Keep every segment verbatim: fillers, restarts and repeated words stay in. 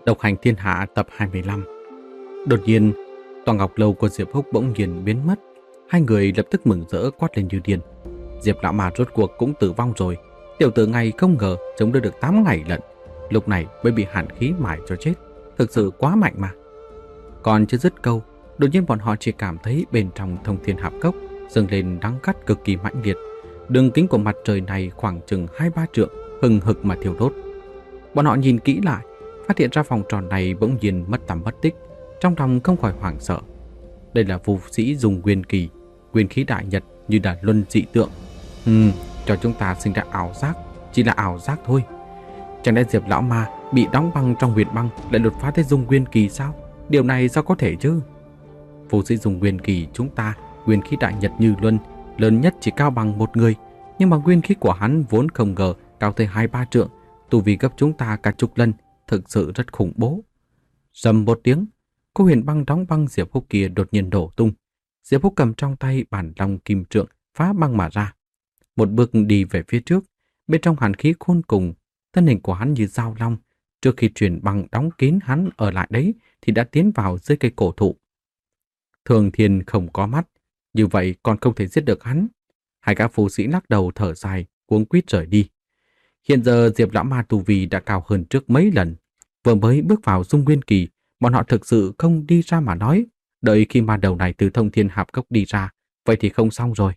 Độc hành thiên hạ tập hai mươi lăm. Đột nhiên, tòa ngọc lâu của Diệp Húc bỗng nhiên biến mất. Hai người lập tức mừng rỡ quát lên như điên. Diệp lão mà rốt cuộc cũng tử vong rồi. Tiểu tử này không ngờ chống đỡ được tám ngày lận. Lúc này mới bị hàn khí mài cho chết. Thực sự quá mạnh mà. Còn chưa dứt câu, đột nhiên bọn họ chỉ cảm thấy bên trong thông thiên hạp cốc dâng lên đắng cắt cực kỳ mãnh liệt. Đường kính của mặt trời này khoảng chừng hai ba trượng, hừng hực mà thiêu đốt. Bọn họ nhìn kỹ lại, phát hiện ra vòng tròn này bỗng nhiên mất tầm mất tích, trong lòng không khỏi hoảng sợ. Đây là phù sĩ dùng nguyên kỳ, nguyên khí đại nhật như là luân dị tượng. Ừm, cho chúng ta sinh ra ảo giác, chỉ là ảo giác thôi. Chẳng lẽ Diệp lão ma bị đóng băng trong huyền băng lại đột phá tới dung nguyên kỳ sao? Điều này sao có thể chứ? Phù sĩ dùng nguyên kỳ chúng ta, nguyên khí đại nhật như luân, lớn nhất chỉ cao bằng một người, nhưng mà nguyên khí của hắn vốn không ngờ cao tới hai ba trượng, tu vi gấp chúng ta cả chục lần, thực sự rất khủng bố. Rầm một tiếng, cô huyền băng đóng băng Diệp Húc kia đột nhiên đổ tung. Diệp Húc cầm trong tay bản long kim trượng phá băng mà ra. Một bước đi về phía trước, bên trong hàn khí khôn cùng, thân hình của hắn như dao long. Trước khi truyền băng đóng kín hắn ở lại đấy thì đã tiến vào dưới cây cổ thụ. Thường Thiên không có mắt, như vậy còn không thể giết được hắn. Hai gã phù sĩ lắc đầu thở dài, cuống quýt rời đi. Hiện giờ Diệp lão ma tu vi đã cao hơn trước mấy lần. Vừa mới bước vào dung nguyên kỳ, bọn họ thực sự không đi ra mà nói. Đợi khi ma đầu này từ thông thiên hạp cốc đi ra, vậy thì không xong rồi.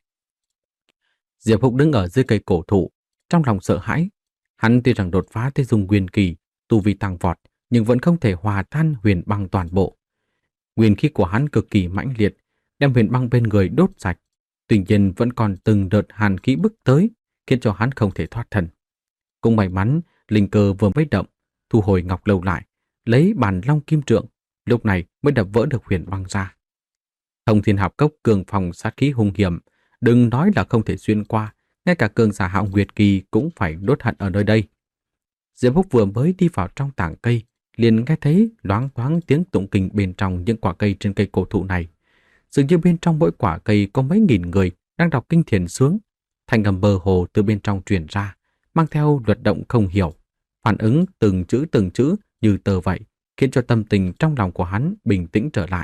Diệp Húc đứng ở dưới cây cổ thụ, trong lòng sợ hãi. Hắn tuy rằng đột phá tới dung nguyên kỳ, tu vi tăng vọt, nhưng vẫn không thể hòa tan huyền băng toàn bộ. Nguyên khí của hắn cực kỳ mãnh liệt, đem huyền băng bên người đốt sạch. Tuy nhiên vẫn còn từng đợt hàn khí bức tới, khiến cho hắn không thể thoát thân. Cũng may mắn, linh cơ vừa mới động, thu hồi ngọc lâu lại, lấy bản long kim trượng, lúc này mới đập vỡ được huyền băng ra. Thông thiên hạp cốc cường phòng sát khí hung hiểm, đừng nói là không thể xuyên qua, ngay cả cường giả hạo nguyệt kỳ cũng phải đốt hận ở nơi đây. Diệp Húc vừa mới đi vào trong tảng cây, liền nghe thấy loáng thoáng tiếng tụng kinh bên trong những quả cây trên cây cổ thụ này. Dường như bên trong mỗi quả cây có mấy nghìn người đang đọc kinh thiền sướng. Thanh âm mơ hồ từ bên trong truyền ra, mang theo luật động không hiểu, phản ứng từng chữ từng chữ như tờ vậy, khiến cho tâm tình trong lòng của hắn bình tĩnh trở lại.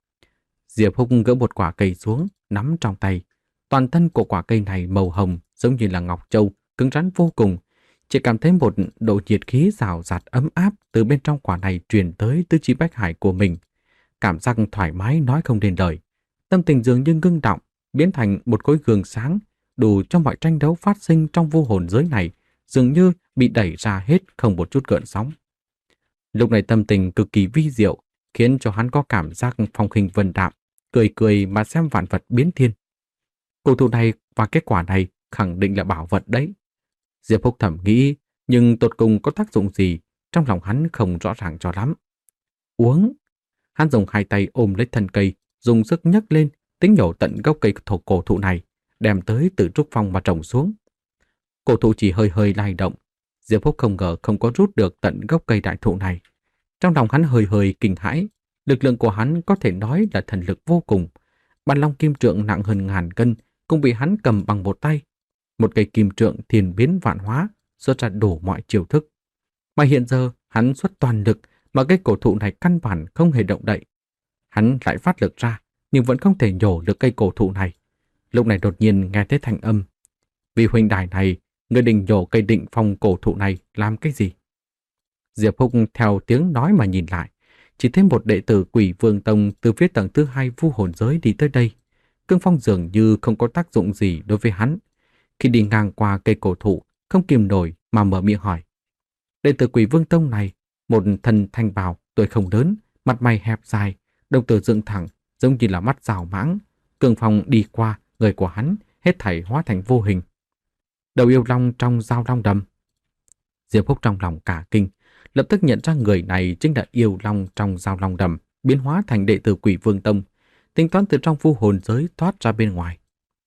Diệp Húc gỡ một quả cây xuống, nắm trong tay. Toàn thân của quả cây này màu hồng, giống như là ngọc châu, cứng rắn vô cùng. Chỉ cảm thấy một độ nhiệt khí rào rạt ấm áp từ bên trong quả này truyền tới tứ chi bách hải của mình. Cảm giác thoải mái nói không nên lời. Tâm tình dường như ngưng động, biến thành một khối gương sáng, đủ cho mọi tranh đấu phát sinh trong vô hồn giới này, dường như bị đẩy ra hết không một chút gợn sóng. Lúc này tâm tình cực kỳ vi diệu, khiến cho hắn có cảm giác phong khinh vân đạm, cười cười mà xem vạn vật biến thiên. Cổ thụ này và kết quả này khẳng định là bảo vật đấy. Diệp Húc thầm nghĩ, nhưng tột cùng có tác dụng gì, trong lòng hắn không rõ ràng cho lắm. Uống! Hắn dùng hai tay ôm lấy thân cây, dùng sức nhấc lên, tính nhổ tận gốc cây thổ cổ thụ này, đem tới từ trúc phong mà trồng xuống. Cổ thụ chỉ hơi hơi lay động. Diệp Húc không ngờ không có rút được tận gốc cây đại thụ này. Trong lòng hắn hơi hơi kinh hãi, lực lượng của hắn có thể nói là thần lực vô cùng. Bản long kim trượng nặng hơn ngàn cân cũng bị hắn cầm bằng một tay. Một cây kim trượng thiên biến vạn hóa, xuất ra đủ mọi chiêu thức. Mà hiện giờ hắn xuất toàn lực mà cây cổ thụ này căn bản không hề động đậy. Hắn lại phát lực ra nhưng vẫn không thể nhổ được cây cổ thụ này. Lúc này đột nhiên nghe thấy thanh âm. Vì huynh đài này, người định nhổ cây định phong cổ thụ này làm cái gì? Diệp Húc theo tiếng nói mà nhìn lại, chỉ thấy một đệ tử Quỷ Vương Tông từ phía tầng thứ hai vu hồn giới đi tới đây. Cương phong dường như không có tác dụng gì đối với hắn. Khi đi ngang qua cây cổ thụ, không kìm nổi mà mở miệng hỏi. Đệ tử Quỷ Vương Tông này, một thân thanh bào, tuổi không lớn, mặt mày hẹp dài, đồng tử dựng thẳng, giống như là mắt rào mãng. Cương phong đi qua, người của hắn hết thảy hóa thành vô hình. Đầu yêu long trong dao long đầm. Diệp Húc trong lòng cả kinh, lập tức nhận ra người này chính là yêu long trong dao long đầm, biến hóa thành đệ tử Quỷ Vương Tông, tính toán từ trong vu hồn giới thoát ra bên ngoài.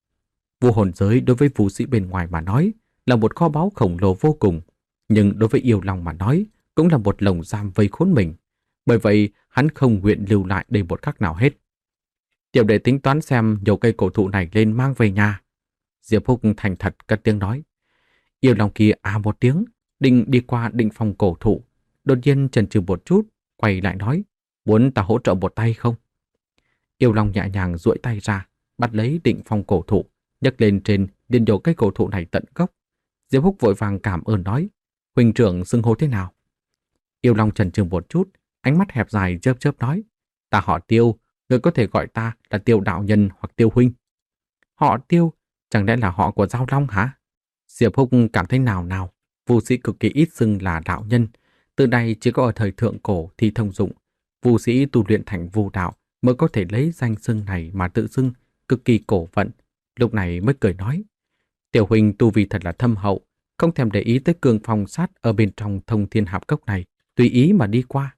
Vu hồn giới đối với vũ sĩ bên ngoài mà nói là một kho báu khổng lồ vô cùng, nhưng đối với yêu long mà nói cũng là một lồng giam vây khốn mình. Bởi vậy hắn không nguyện lưu lại đây một khắc nào hết. Tiểu đệ tính toán xem nhổ cây cổ thụ này lên mang về nhà. Diệp Húc thành thật cất tiếng nói. Yêu long kia à một tiếng, định đi qua định phòng cổ thụ, Đột nhiên chần chừ một chút, quay lại nói, muốn ta hỗ trợ một tay không? Yêu Long nhẹ nhàng duỗi tay ra, bắt lấy Định Phong cổ thụ, nhấc lên trên điên nhổ cây cổ thụ này tận gốc. Diệp Húc vội vàng cảm ơn nói, huynh trưởng xưng hô thế nào? Yêu Long chần chừ một chút, ánh mắt hẹp dài chớp chớp nói, ta họ Tiêu, người có thể gọi ta là Tiêu đạo nhân hoặc Tiêu huynh. Họ Tiêu, chẳng lẽ là họ của Giao Long hả? Diệp Húc cảm thấy nào nào, vu sĩ cực kỳ ít xưng là đạo nhân, từ đây chỉ có ở thời thượng cổ thì thông dụng, vu sĩ tu luyện thành vu đạo mới có thể lấy danh xưng này mà tự xưng, cực kỳ cổ vận. Lúc này mới cười nói, Tiểu huynh tu vi thật là thâm hậu, không thèm để ý tới cường phong sát ở bên trong Thông Thiên Hạp Cốc này, tùy ý mà đi qua.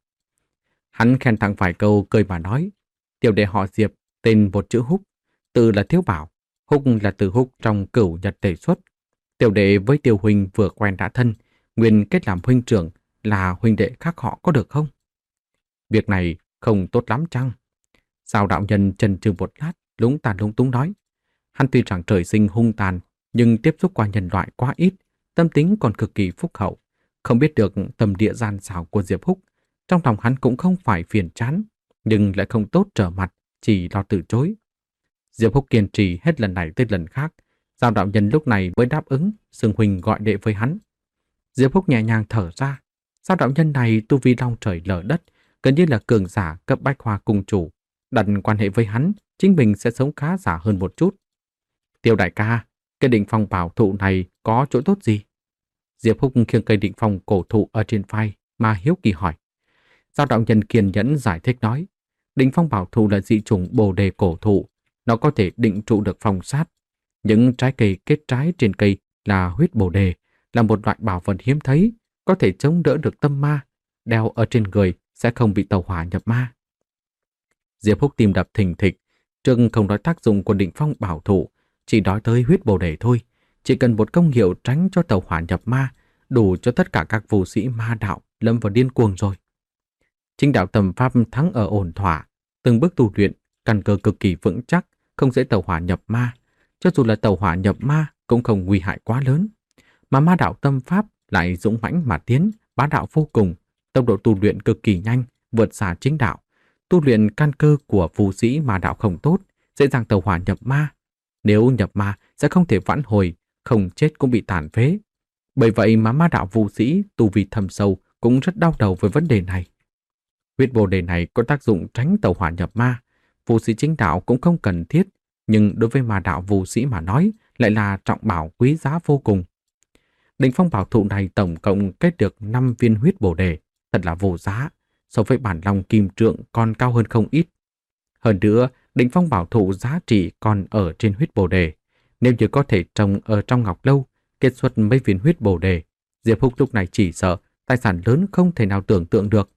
Hắn khen thẳng vài câu cười mà nói, tiểu đệ họ Diệp, tên một chữ Húc, từ là Thiếu Bảo, Húc là từ Húc trong Cửu Nhật Tề Xuất. Tiểu đệ với Tiêu huynh vừa quen đã thân, nguyên kết làm huynh trưởng, là huynh đệ khác họ có được không? Việc này không tốt lắm chăng? Sao đạo nhân chần chừ một lát, lúng tàn lúng túng nói, hắn tuy rằng trời sinh hung tàn, nhưng tiếp xúc qua nhân loại quá ít, tâm tính còn cực kỳ phúc hậu, không biết được tầm địa gian xảo của Diệp Húc. Trong lòng hắn cũng không phải phiền chán, nhưng lại không tốt trở mặt, chỉ lo từ chối. Diệp Húc kiên trì hết lần này tới lần khác, Giao đạo nhân lúc này mới đáp ứng, xưng huynh gọi đệ với hắn. Diệp Húc nhẹ nhàng thở ra, Giao đạo nhân này tu vi long trời lở đất, gần như là cường giả cấp bách hoa cung chủ, đặt quan hệ với hắn, chính mình sẽ sống khá giả hơn một chút. Tiêu đại ca, cây Định Phong bảo thụ này có chỗ tốt gì? Diệp Húc khiêng cây Định Phong cổ thụ ở trên vai mà hiếu kỳ hỏi. Giao đạo nhân kiên nhẫn giải thích nói, Định Phong bảo thụ là dị chủng bồ đề cổ thụ, nó có thể định trụ được phong sát. Những trái cây kết trái trên cây là huyết bồ đề, là một loại bảo vật hiếm thấy, có thể chống đỡ được tâm ma, đeo ở trên người sẽ không bị tẩu hỏa nhập ma. Diệp Húc tim đập thình thịch, Trương không nói tác dụng của Định Phong bảo thụ, chỉ nói tới huyết bồ đề thôi. Chỉ cần một công hiệu tránh cho tẩu hỏa nhập ma, đủ cho tất cả các vô sĩ ma đạo lâm vào điên cuồng rồi. Chính đạo tầm pháp thắng ở ổn thỏa, từng bước tu luyện, căn cơ cực kỳ vững chắc, không dễ tẩu hỏa nhập ma. Cho dù là tẩu hỏa nhập ma cũng không nguy hại quá lớn. Mà ma đạo tâm pháp lại dũng mãnh mà tiến, bá đạo vô cùng, tốc độ tu luyện cực kỳ nhanh, vượt xa chính đạo. Tu luyện căn cơ của phù sĩ ma đạo không tốt, dễ dàng tẩu hỏa nhập ma. Nếu nhập ma sẽ không thể vãn hồi, không chết cũng bị tàn phế. Bởi vậy mà ma đạo phù sĩ tu vi thâm sâu cũng rất đau đầu với vấn đề này. Huyết bồ đề này có tác dụng tránh tẩu hỏa nhập ma, phù sĩ chính đạo cũng không cần thiết, nhưng đối với ma đạo phù sĩ mà nói lại là trọng bảo quý giá vô cùng. Định Phong bảo thụ này tổng cộng kết được năm viên huyết bồ đề, thật là vô giá, so với bản long kim trượng còn cao hơn không ít. Hơn nữa, Định Phong bảo thụ giá trị còn ở trên huyết bồ đề. Nếu như có thể trồng ở trong ngọc lâu, kết xuất mấy viên huyết bồ đề, Diệp Húc lúc này chỉ sợ tài sản lớn không thể nào tưởng tượng được.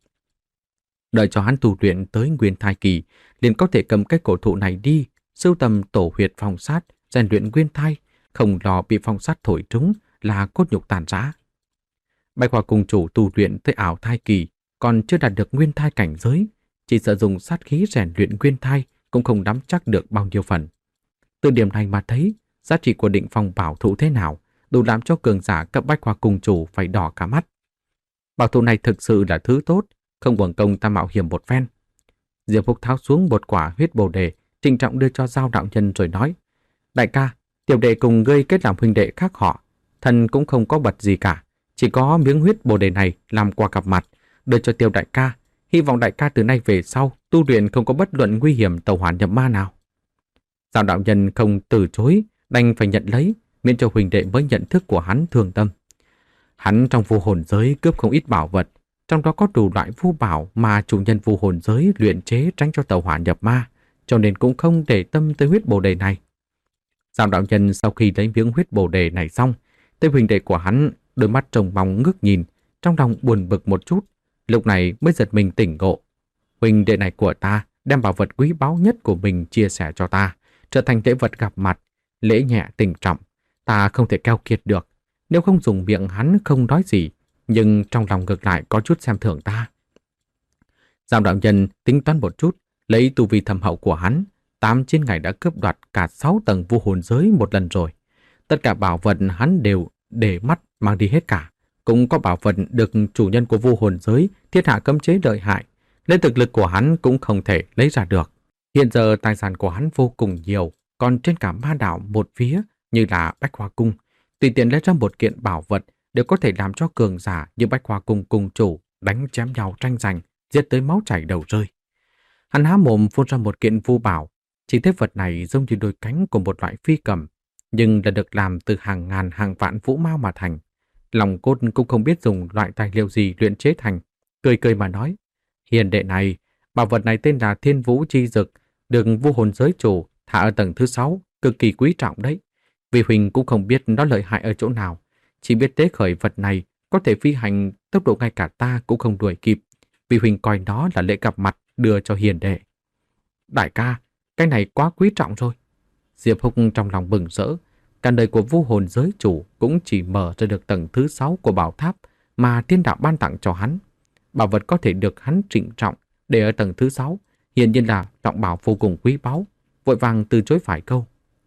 Đợi cho hắn tu luyện tới nguyên thai kỳ, liền có thể cầm cái cổ thụ này đi, sưu tầm tổ huyệt phong sát, rèn luyện nguyên thai, không lo bị phong sát thổi trúng là cốt nhục tàn rã. Bạch Hoa cung chủ tu luyện tới ảo thai kỳ, còn chưa đạt được nguyên thai cảnh giới, chỉ sợ dùng sát khí rèn luyện nguyên thai cũng không nắm chắc được bao nhiêu phần. Từ điểm này mà thấy, giá trị của Định Phong bảo thụ thế nào, đủ làm cho cường giả cấp Bạch Hoa cung chủ phải đỏ cả mắt. Bảo thụ này thực sự là thứ tốt, không uổng công ta mạo hiểm một phen. Diệp Húc tháo xuống một quả huyết bồ đề, trịnh trọng đưa cho Giao đạo nhân rồi nói, đại ca, tiểu đệ cùng ngươi kết làm huynh đệ khác họ, thân cũng không có bật gì cả, chỉ có miếng huyết bồ đề này làm quà gặp mặt, đưa cho Tiêu đại ca, hy vọng đại ca từ nay về sau tu luyện không có bất luận nguy hiểm tẩu hỏa nhập ma nào. Giao đạo nhân không từ chối, đành phải nhận lấy, miễn cho huynh đệ với nhận thức của hắn thương tâm. Hắn trong vu hồn giới cướp không ít bảo vật, trong đó có đủ loại vu bảo mà chủ nhân vu hồn giới luyện chế tránh cho tẩu hỏa nhập ma, cho nên cũng không để tâm tới huyết bồ đề này. Giao đạo nhân sau khi lấy miếng huyết bồ đề này xong, tới huynh đệ của hắn, đôi mắt trông mong ngước nhìn, trong lòng buồn bực một chút, lúc này mới giật mình tỉnh ngộ. Huynh đệ này của ta đem bảo vật quý báu nhất của mình chia sẻ cho ta, trở thành lễ vật gặp mặt, lễ nhẹ tình trọng, ta không thể keo kiệt được. Nếu không dùng miệng hắn không nói gì, nhưng trong lòng ngược lại có chút xem thường ta. Giao đạo nhân tính toán một chút, lấy tu vi thâm hậu của hắn, tám chín ngày đã cướp đoạt cả sáu tầng vu hồn giới một lần rồi. Tất cả bảo vật hắn đều để mắt mang đi hết cả, cũng có bảo vật được chủ nhân của vu hồn giới thiết hạ cấm chế lợi hại, nên thực lực của hắn cũng không thể lấy ra được. Hiện giờ tài sản của hắn vô cùng nhiều, còn trên cả ma đảo một phía như là Bách Hoa Cung, tùy tiện lấy ra một kiện bảo vật đều có thể làm cho cường giả như Bách Hoa Cung cung chủ đánh chém nhau tranh giành, giết tới máu chảy đầu rơi. Hắn há mồm phun ra một kiện vu bảo, chỉ thấy vật này giống như đôi cánh của một loại phi cầm, nhưng là được làm từ hàng ngàn hàng vạn vũ mao mà thành. Lòng cốt cũng không biết dùng loại tài liệu gì luyện chế thành, cười cười mà nói: "Hiền đệ này, bảo vật này tên là Thiên Vũ Chi Dực, được vu hồn giới chủ thả ở tầng thứ sáu, cực kỳ quý trọng đấy. Vì huynh cũng không biết nó lợi hại ở chỗ nào, chỉ biết tế khởi vật này có thể phi hành tốc độ ngay cả ta cũng không đuổi kịp. Vì huynh coi nó là lễ gặp mặt đưa cho hiền đệ." "Đại ca, cái này quá quý trọng rồi." Diệp Húc trong lòng bừng rỡ. Cả đời của vu hồn giới chủ cũng chỉ mở ra được tầng thứ sáu của bảo tháp mà thiên đạo ban tặng cho hắn. Bảo vật có thể được hắn trịnh trọng để ở tầng thứ sáu, hiển nhiên là trọng bảo vô cùng quý báu, vội vàng từ chối phải câu.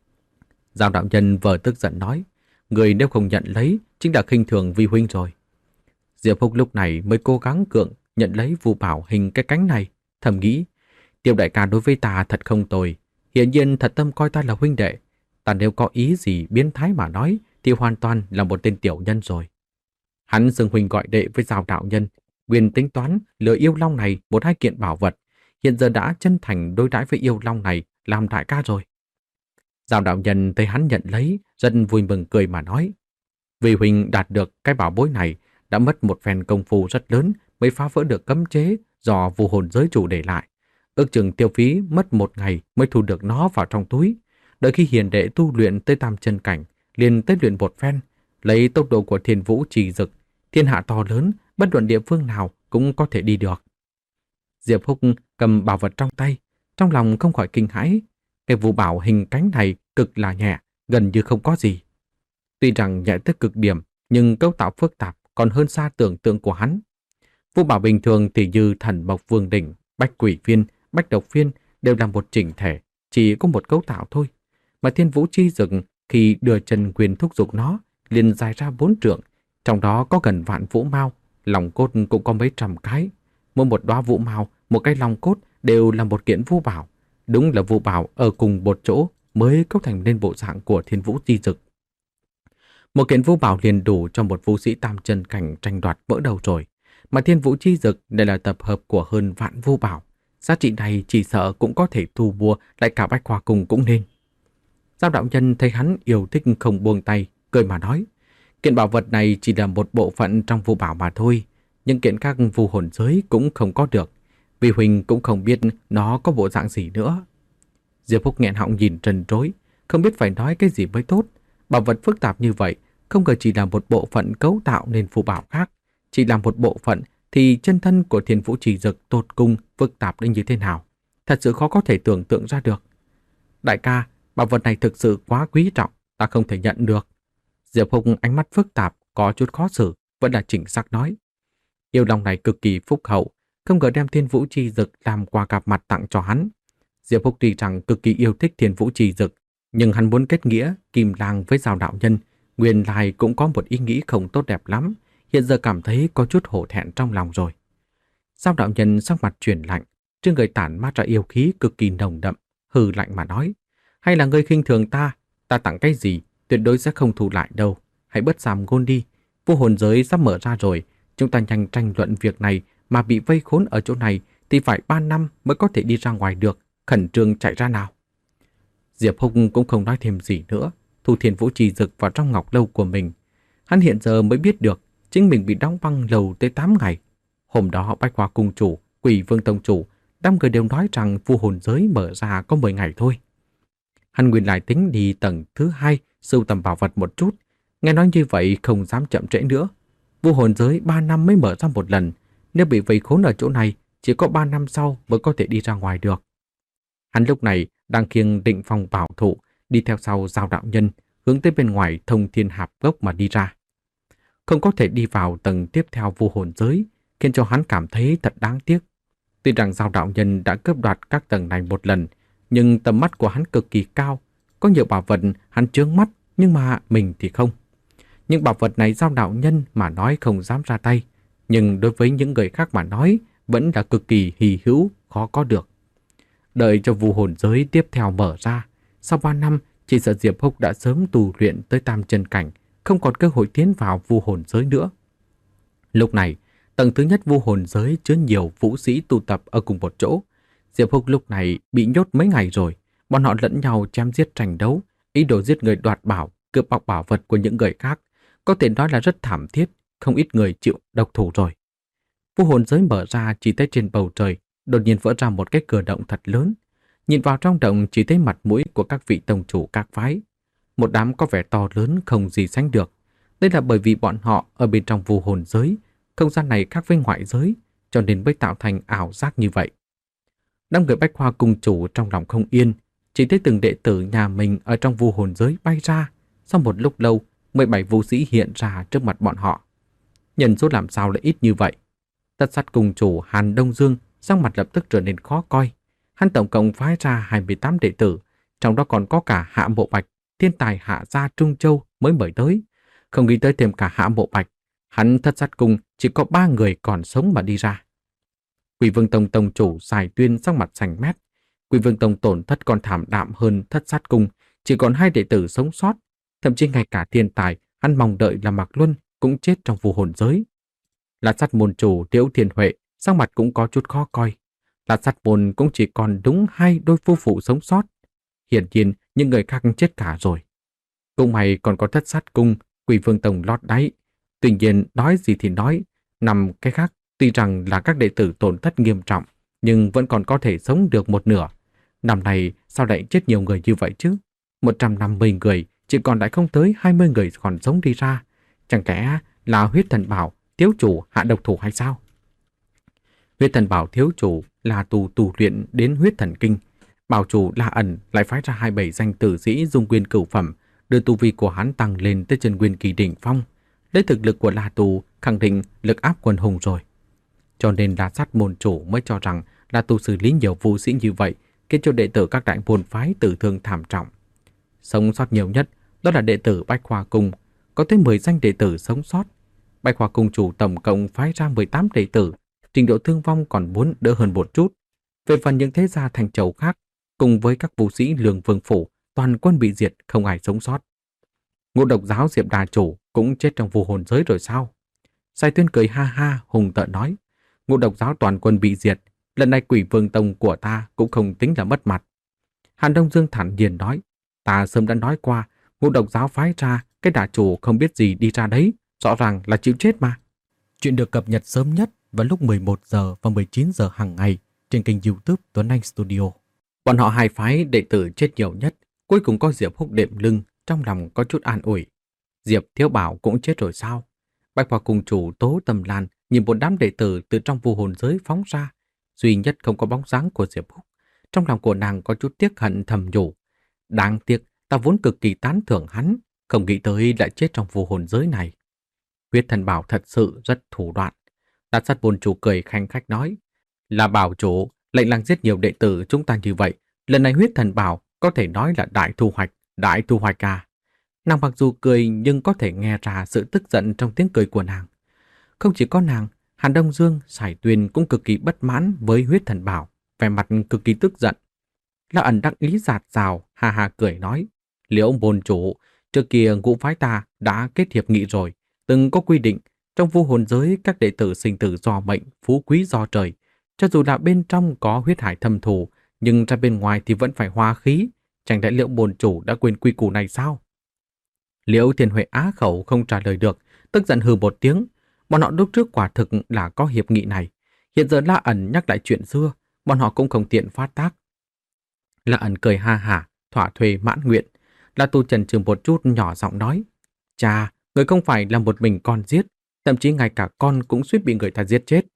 Giao đạo nhân vờ tức giận nói: "Người nếu không nhận lấy chính là khinh thường vi huynh rồi." Diệp Húc lúc này mới cố gắng cưỡng nhận lấy vu bảo hình cái cánh này, thầm nghĩ: Tiêu đại ca đối với ta thật không tồi, hiển nhiên thật tâm coi ta là huynh đệ. Ta nếu có ý gì biến thái mà nói thì hoàn toàn là một tên tiểu nhân rồi. Hắn xưng huynh gọi đệ với Giao đạo nhân, nguyên tính toán lừa yêu long này một hai kiện bảo vật, hiện giờ đã chân thành đối đãi với yêu long này làm đại ca rồi. Giao đạo nhân thấy hắn nhận lấy, rất vui mừng cười mà nói: "Vì huynh đạt được cái bảo bối này đã mất một phen công phu rất lớn mới phá vỡ được cấm chế do vu hồn giới chủ để lại. Ước chừng tiêu phí mất một ngày mới thu được nó vào trong túi. Đợi khi hiền đệ tu luyện tới tam chân cảnh, liền tới luyện một phen, lấy tốc độ của Thiên Vũ Trì Dực, thiên hạ to lớn, bất luận địa phương nào cũng có thể đi được." Diệp Húc cầm bảo vật trong tay, trong lòng không khỏi kinh hãi. Cái vu bảo hình cánh này cực là nhẹ, gần như không có gì. Tuy rằng nhẹ tới cực điểm, nhưng cấu tạo phức tạp còn hơn xa tưởng tượng của hắn. Vu bảo bình thường thì như Thần Mộc Vương Đỉnh, Bách Quỷ Viên, Bách Độc Viên đều là một chỉnh thể, chỉ có một cấu tạo thôi. Mà Thiên Vũ Chi Dực khi đưa chân quyền thúc giục nó, liền dài ra bốn trượng, trong đó có gần vạn vũ mao, lòng cốt cũng có mấy trăm cái. Mỗi một đóa vũ mao, một cái lòng cốt đều là một kiện vu bảo. Đúng là vu bảo ở cùng một chỗ mới cấu thành nên bộ dạng của Thiên Vũ Chi Dực. Một kiện vu bảo liền đủ cho một vũ sĩ tam chân cảnh tranh đoạt vỡ đầu rồi. Mà Thiên Vũ Chi Dực đây là tập hợp của hơn vạn vu bảo. Giá trị này chỉ sợ cũng có thể thu mua lại cả Bách Hoa Cung cũng nên. Giao đạo nhân thấy hắn yêu thích không buông tay, cười mà nói: "Kiện bảo vật này chỉ là một bộ phận trong vu bảo mà thôi, nhưng kiện các vu hồn giới cũng không có được. Vì huynh cũng không biết nó có bộ dạng gì nữa." Diệp Húc nghẹn họng nhìn trần trối, không biết phải nói cái gì mới tốt. Bảo vật phức tạp như vậy, không ngờ chỉ là một bộ phận cấu tạo nên phù bảo khác. Chỉ là một bộ phận thì chân thân của Thiên Vũ Trì Dực tột cùng phức tạp đến như thế nào, thật sự khó có thể tưởng tượng ra được. "Đại ca, bảo vật này thực sự quá quý trọng, ta không thể nhận được." Diệp Húc ánh mắt phức tạp, có chút khó xử, vẫn là chỉnh xác nói: "Yêu long này cực kỳ phúc hậu, không ngờ đem Thiên Vũ Chi Dực làm quà gặp mặt tặng cho hắn." Diệp Húc tuy rằng cực kỳ yêu thích Thiên Vũ Chi Dực, nhưng hắn muốn kết nghĩa kim lang với Giao đạo nhân, nguyên lai cũng có một ý nghĩ không tốt đẹp lắm, hiện giờ cảm thấy có chút hổ thẹn trong lòng rồi. Giao đạo nhân sắc mặt chuyển lạnh, trên người tản mát ra yêu khí cực kỳ nồng đậm, hừ lạnh mà nói: "Hay là ngươi khinh thường ta, ta tặng cái gì tuyệt đối sẽ không thu lại đâu, hãy bớt giảm ngôn đi. Vu hồn giới sắp mở ra rồi, chúng ta nhanh tranh luận việc này, mà bị vây khốn ở chỗ này thì phải ba năm mới có thể đi ra ngoài được, khẩn trương chạy ra nào." Diệp Húc cũng không nói thêm gì nữa, thu Thiên Vũ Trì Dực vào trong ngọc lâu của mình. Hắn hiện giờ mới biết được chính mình bị đóng băng lầu tới tám ngày. Hôm đó Bách Hoa Cung chủ, Quỷ Vương Tông chủ, đám người đều nói rằng vu hồn giới mở ra có mười ngày thôi. Hắn nguyên lại tính đi tầng thứ hai sưu tầm bảo vật một chút, nghe nói như vậy không dám chậm trễ nữa. Vu hồn giới ba năm mới mở ra một lần, nếu bị vây khốn ở chỗ này, chỉ có ba năm sau mới có thể đi ra ngoài được. Hắn lúc này đang khiêng Định Phong bảo thụ, đi theo sau Giao đạo nhân, hướng tới bên ngoài Thông Thiên Hạp Gốc mà đi ra. Không có thể đi vào tầng tiếp theo vu hồn giới, khiến cho hắn cảm thấy thật đáng tiếc. Tuy rằng Giao đạo nhân đã cướp đoạt các tầng này một lần, nhưng tầm mắt của hắn cực kỳ cao, có nhiều bảo vật hắn chướng mắt, nhưng mà mình thì không. Những bảo vật này giao đạo nhân mà nói không dám ra tay, nhưng đối với những người khác mà nói vẫn là cực kỳ hy hữu, khó có được. Đợi cho vu hồn giới tiếp theo mở ra, sau ba năm, chỉ sợ Diệp Húc đã sớm tu luyện tới tam chân cảnh, không còn cơ hội tiến vào vu hồn giới nữa. Lúc này, tầng thứ nhất vu hồn giới chứa nhiều vũ sĩ tụ tập ở cùng một chỗ. Diệp Húc lúc này bị nhốt mấy ngày rồi, bọn họ lẫn nhau chém giết tranh đấu, ý đồ giết người đoạt bảo, cướp bóc bảo vật của những người khác, có thể nói là rất thảm thiết, không ít người chịu độc thủ rồi. Vu hồn giới mở ra chỉ thấy trên bầu trời, đột nhiên vỡ ra một cái cửa động thật lớn. Nhìn vào trong động chỉ thấy mặt mũi của các vị tông chủ các phái. Một đám có vẻ to lớn không gì sánh được. Đây là bởi vì bọn họ ở bên trong vu hồn giới, không gian này khác với ngoại giới, cho nên mới tạo thành ảo giác như vậy. Đám người Bách Hoa cung chủ trong lòng không yên, chỉ thấy từng đệ tử nhà mình ở trong vu hồn giới bay ra. Sau một lúc lâu, mười bảy vũ sĩ hiện ra trước mặt bọn họ. Nhân số làm sao lại ít như vậy? Tất Sát cung chủ Hàn Đông Dương sắc mặt lập tức trở nên khó coi. Hắn tổng cộng phái ra hai mươi tám đệ tử, trong đó còn có cả Hạ Mộ Bạch, thiên tài Hạ gia Trung Châu mới mời tới. Không nghĩ tới thêm cả Hạ Mộ Bạch, hắn Thất Sát cung chỉ có ba người còn sống mà đi ra. Quỷ Vương Tông tông chủ Sài Tuyên sắc mặt xanh mét. Quỷ Vương Tông tổn thất còn thảm đạm hơn Thất Sát cung, chỉ còn hai đệ tử sống sót, thậm chí ngay cả thiên tài hắn mong đợi là Mạc Luân cũng chết trong vu hồn giới. Là Sát môn chủ Liễu Thiên Huệ sắc mặt cũng có chút khó coi. Là Sát môn cũng chỉ còn đúng hai đôi phu phụ sống sót. Hiển nhiên những người khác chết cả rồi. Cũng may còn có Thất Sát cung, Quỷ Vương Tông lót đáy. Tuy nhiên nói gì thì nói, nằm cái khác tuy rằng là các đệ tử tổn thất nghiêm trọng, nhưng vẫn còn có thể sống được một nửa. Năm này sao lại chết nhiều người như vậy chứ? một trăm năm mươi người, chỉ còn lại không tới hai mươi người còn sống đi ra. Chẳng kẽ là huyết thần bảo thiếu chủ hạ độc thủ hay sao? Huyết thần bảo thiếu chủ là tù tù luyện đến huyết thần kinh. Bảo chủ La Ẩn lại phái ra hai mươi bảy danh tử sĩ dung nguyên cửu phẩm, đưa tu vi của hắn tăng lên tới chân nguyên kỳ đỉnh phong. Lấy thực lực của La Tù khẳng định lực áp quần hùng rồi. Cho nên là Sát môn chủ mới cho rằng La Tù xử lý nhiều vũ sĩ như vậy, khiến cho đệ tử các đại môn phái tử thương thảm trọng. Sống sót nhiều nhất đó là đệ tử Bách Hoa cung, có tới mười danh đệ tử sống sót. Bách Hoa cung chủ tổng cộng phái ra mười tám đệ tử, trình độ thương vong còn muốn đỡ hơn một chút. Về phần những thế gia thành châu khác, cùng với các vũ sĩ Lương Vương phủ, toàn quân bị diệt, không ai sống sót. Ngũ độc giáo Diệp Đà chủ cũng chết trong vu hồn giới rồi sao? Sài Tuyên cười ha ha, hùng tợn nói. Ngũ độc giáo toàn quân bị diệt, lần này Quỷ Vương Tông của ta cũng không tính là mất mặt. Hàn Đông Dương thản nhiên nói, ta sớm đã nói qua, ngũ độc giáo phái ra, cái đà chủ không biết gì đi ra đấy, rõ ràng là chịu chết mà. Chuyện được cập nhật sớm nhất vào lúc mười một giờ và mười chín giờ hàng ngày trên kênh YouTube Tuấn Anh Studio. Bọn họ hai phái đệ tử chết nhiều nhất, cuối cùng có Diệp Húc đệm lưng, trong lòng có chút an ủi. Diệp Thiếu Bảo cũng chết rồi sao? Bách Hoa cung chủ Tố Tâm Lan nhìn một đám đệ tử từ trong vu hồn giới phóng ra, duy nhất không có bóng dáng của Diệp Húc. Trong lòng của nàng có chút tiếc hận thầm nhủ. Đáng tiếc, ta vốn cực kỳ tán thưởng hắn, không nghĩ tới lại chết trong vu hồn giới này. Huyết thần bảo thật sự rất thủ đoạn. Đạt Sát môn chủ cười khanh khách nói, là bảo chủ, lệnh lăng giết nhiều đệ tử chúng ta như vậy, lần này huyết thần bảo có thể nói là đại thu hoạch, đại thu hoạch à. Nàng mặc dù cười nhưng có thể nghe ra sự tức giận trong tiếng cười của nàng. Không chỉ có nàng, Hàn Đông Dương, Sải Tuyền cũng cực kỳ bất mãn với huyết thần bảo, vẻ mặt cực kỳ tức giận. La Ẩn đắc ý giạt rào, hà hà cười nói, Liễu môn chủ, trước kia ngũ phái ta đã kết hiệp nghị rồi, từng có quy định, trong vu hồn giới các đệ tử sinh tử do mệnh, phú quý do trời. Cho dù là bên trong có huyết hải thâm thù, nhưng ra bên ngoài thì vẫn phải hòa khí. Chẳng lẽ Liễu môn chủ đã quên quy củ này sao? Liễu Thiên Huệ á khẩu không trả lời được, tức giận hừ một tiếng. Bọn họ lúc trước quả thực là có hiệp nghị này. Hiện giờ La Ẩn nhắc lại chuyện xưa, bọn họ cũng không tiện phát tác. La Ẩn cười ha hả, thỏa thuê mãn nguyện. La Tu chần chừ một chút nhỏ giọng nói, cha, người không phải là một mình con giết, thậm chí ngay cả con cũng suýt bị người ta giết chết.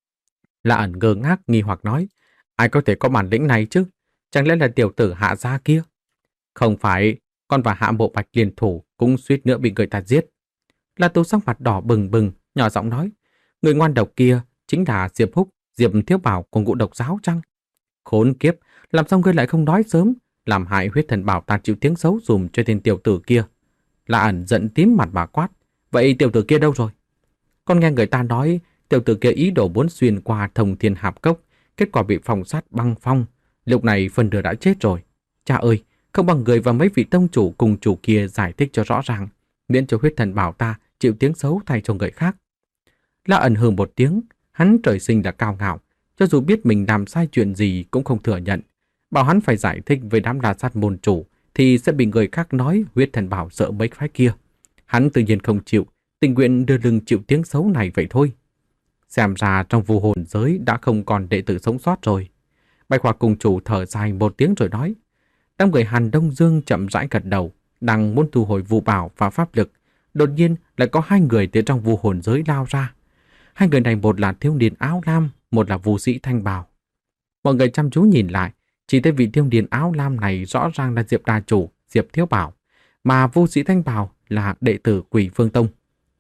La Ẩn ngơ ngác nghi hoặc nói, ai có thể có bản lĩnh này chứ? Chẳng lẽ là tiểu tử Hạ gia kia? Không phải, con và Hạ Mộ Bạch liên thủ cũng suýt nữa bị người ta giết. La Tu sắc mặt đỏ bừng bừng, nhỏ giọng nói, người ngoan độc kia chính là Diệp Húc, Diệp Thiếu Bảo của ngũ độc giáo chăng? Khốn kiếp, làm sao ngươi lại không nói sớm, làm hại huyết thần bảo ta chịu tiếng xấu dùm cho tên tiểu tử kia. La Ẩn giận tím mặt mà quát, Vậy tiểu tử kia đâu rồi? Con nghe người ta nói tiểu tử kia ý đồ muốn xuyên qua Thông Thiên Hạp Cốc, kết quả bị phòng sát băng phong. Lúc này phần nửa đã chết rồi. Cha ơi, không bằng người và mấy vị tông chủ cùng chủ kia giải thích cho rõ ràng, miễn cho huyết thần bảo ta chịu tiếng xấu thay cho người khác. La ẩn hừ một tiếng, hắn trời sinh là cao ngạo, cho dù biết mình làm sai chuyện gì cũng không thừa nhận. Bảo hắn phải giải thích với đám đa sát môn chủ thì sẽ bị người khác nói huyết thần bảo sợ mấy phái kia. Hắn tự nhiên không chịu, tình nguyện đưa lưng chịu tiếng xấu này vậy thôi. Xem ra trong vu hồn giới đã không còn đệ tử sống sót rồi. Bạch Hỏa cùng chủ thở dài một tiếng rồi nói. Đám người Hàn Đông Dương chậm rãi gật đầu, đang muốn thu hồi vu bảo và pháp lực. Đột nhiên lại có hai người từ trong vu hồn giới lao ra. Hai người này một là thiếu niên áo lam, một là vu sĩ thanh bào. Mọi người chăm chú nhìn lại, chỉ thấy vị thiếu niên áo lam này rõ ràng là Diệp Đà chủ, Diệp Thiếu Bảo, mà vu sĩ thanh bào là đệ tử Quỷ Vương Tông.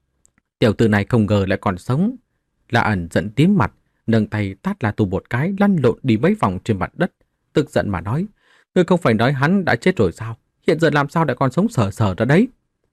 Tiểu tử này không ngờ lại còn sống. La ẩn giận tím mặt, nâng tay tát La Tu một cái, lăn lộn đi mấy vòng trên mặt đất, tức giận mà nói: "Ngươi không phải nói hắn đã chết rồi sao? Hiện giờ làm sao lại còn sống sờ sờ ra đấy?"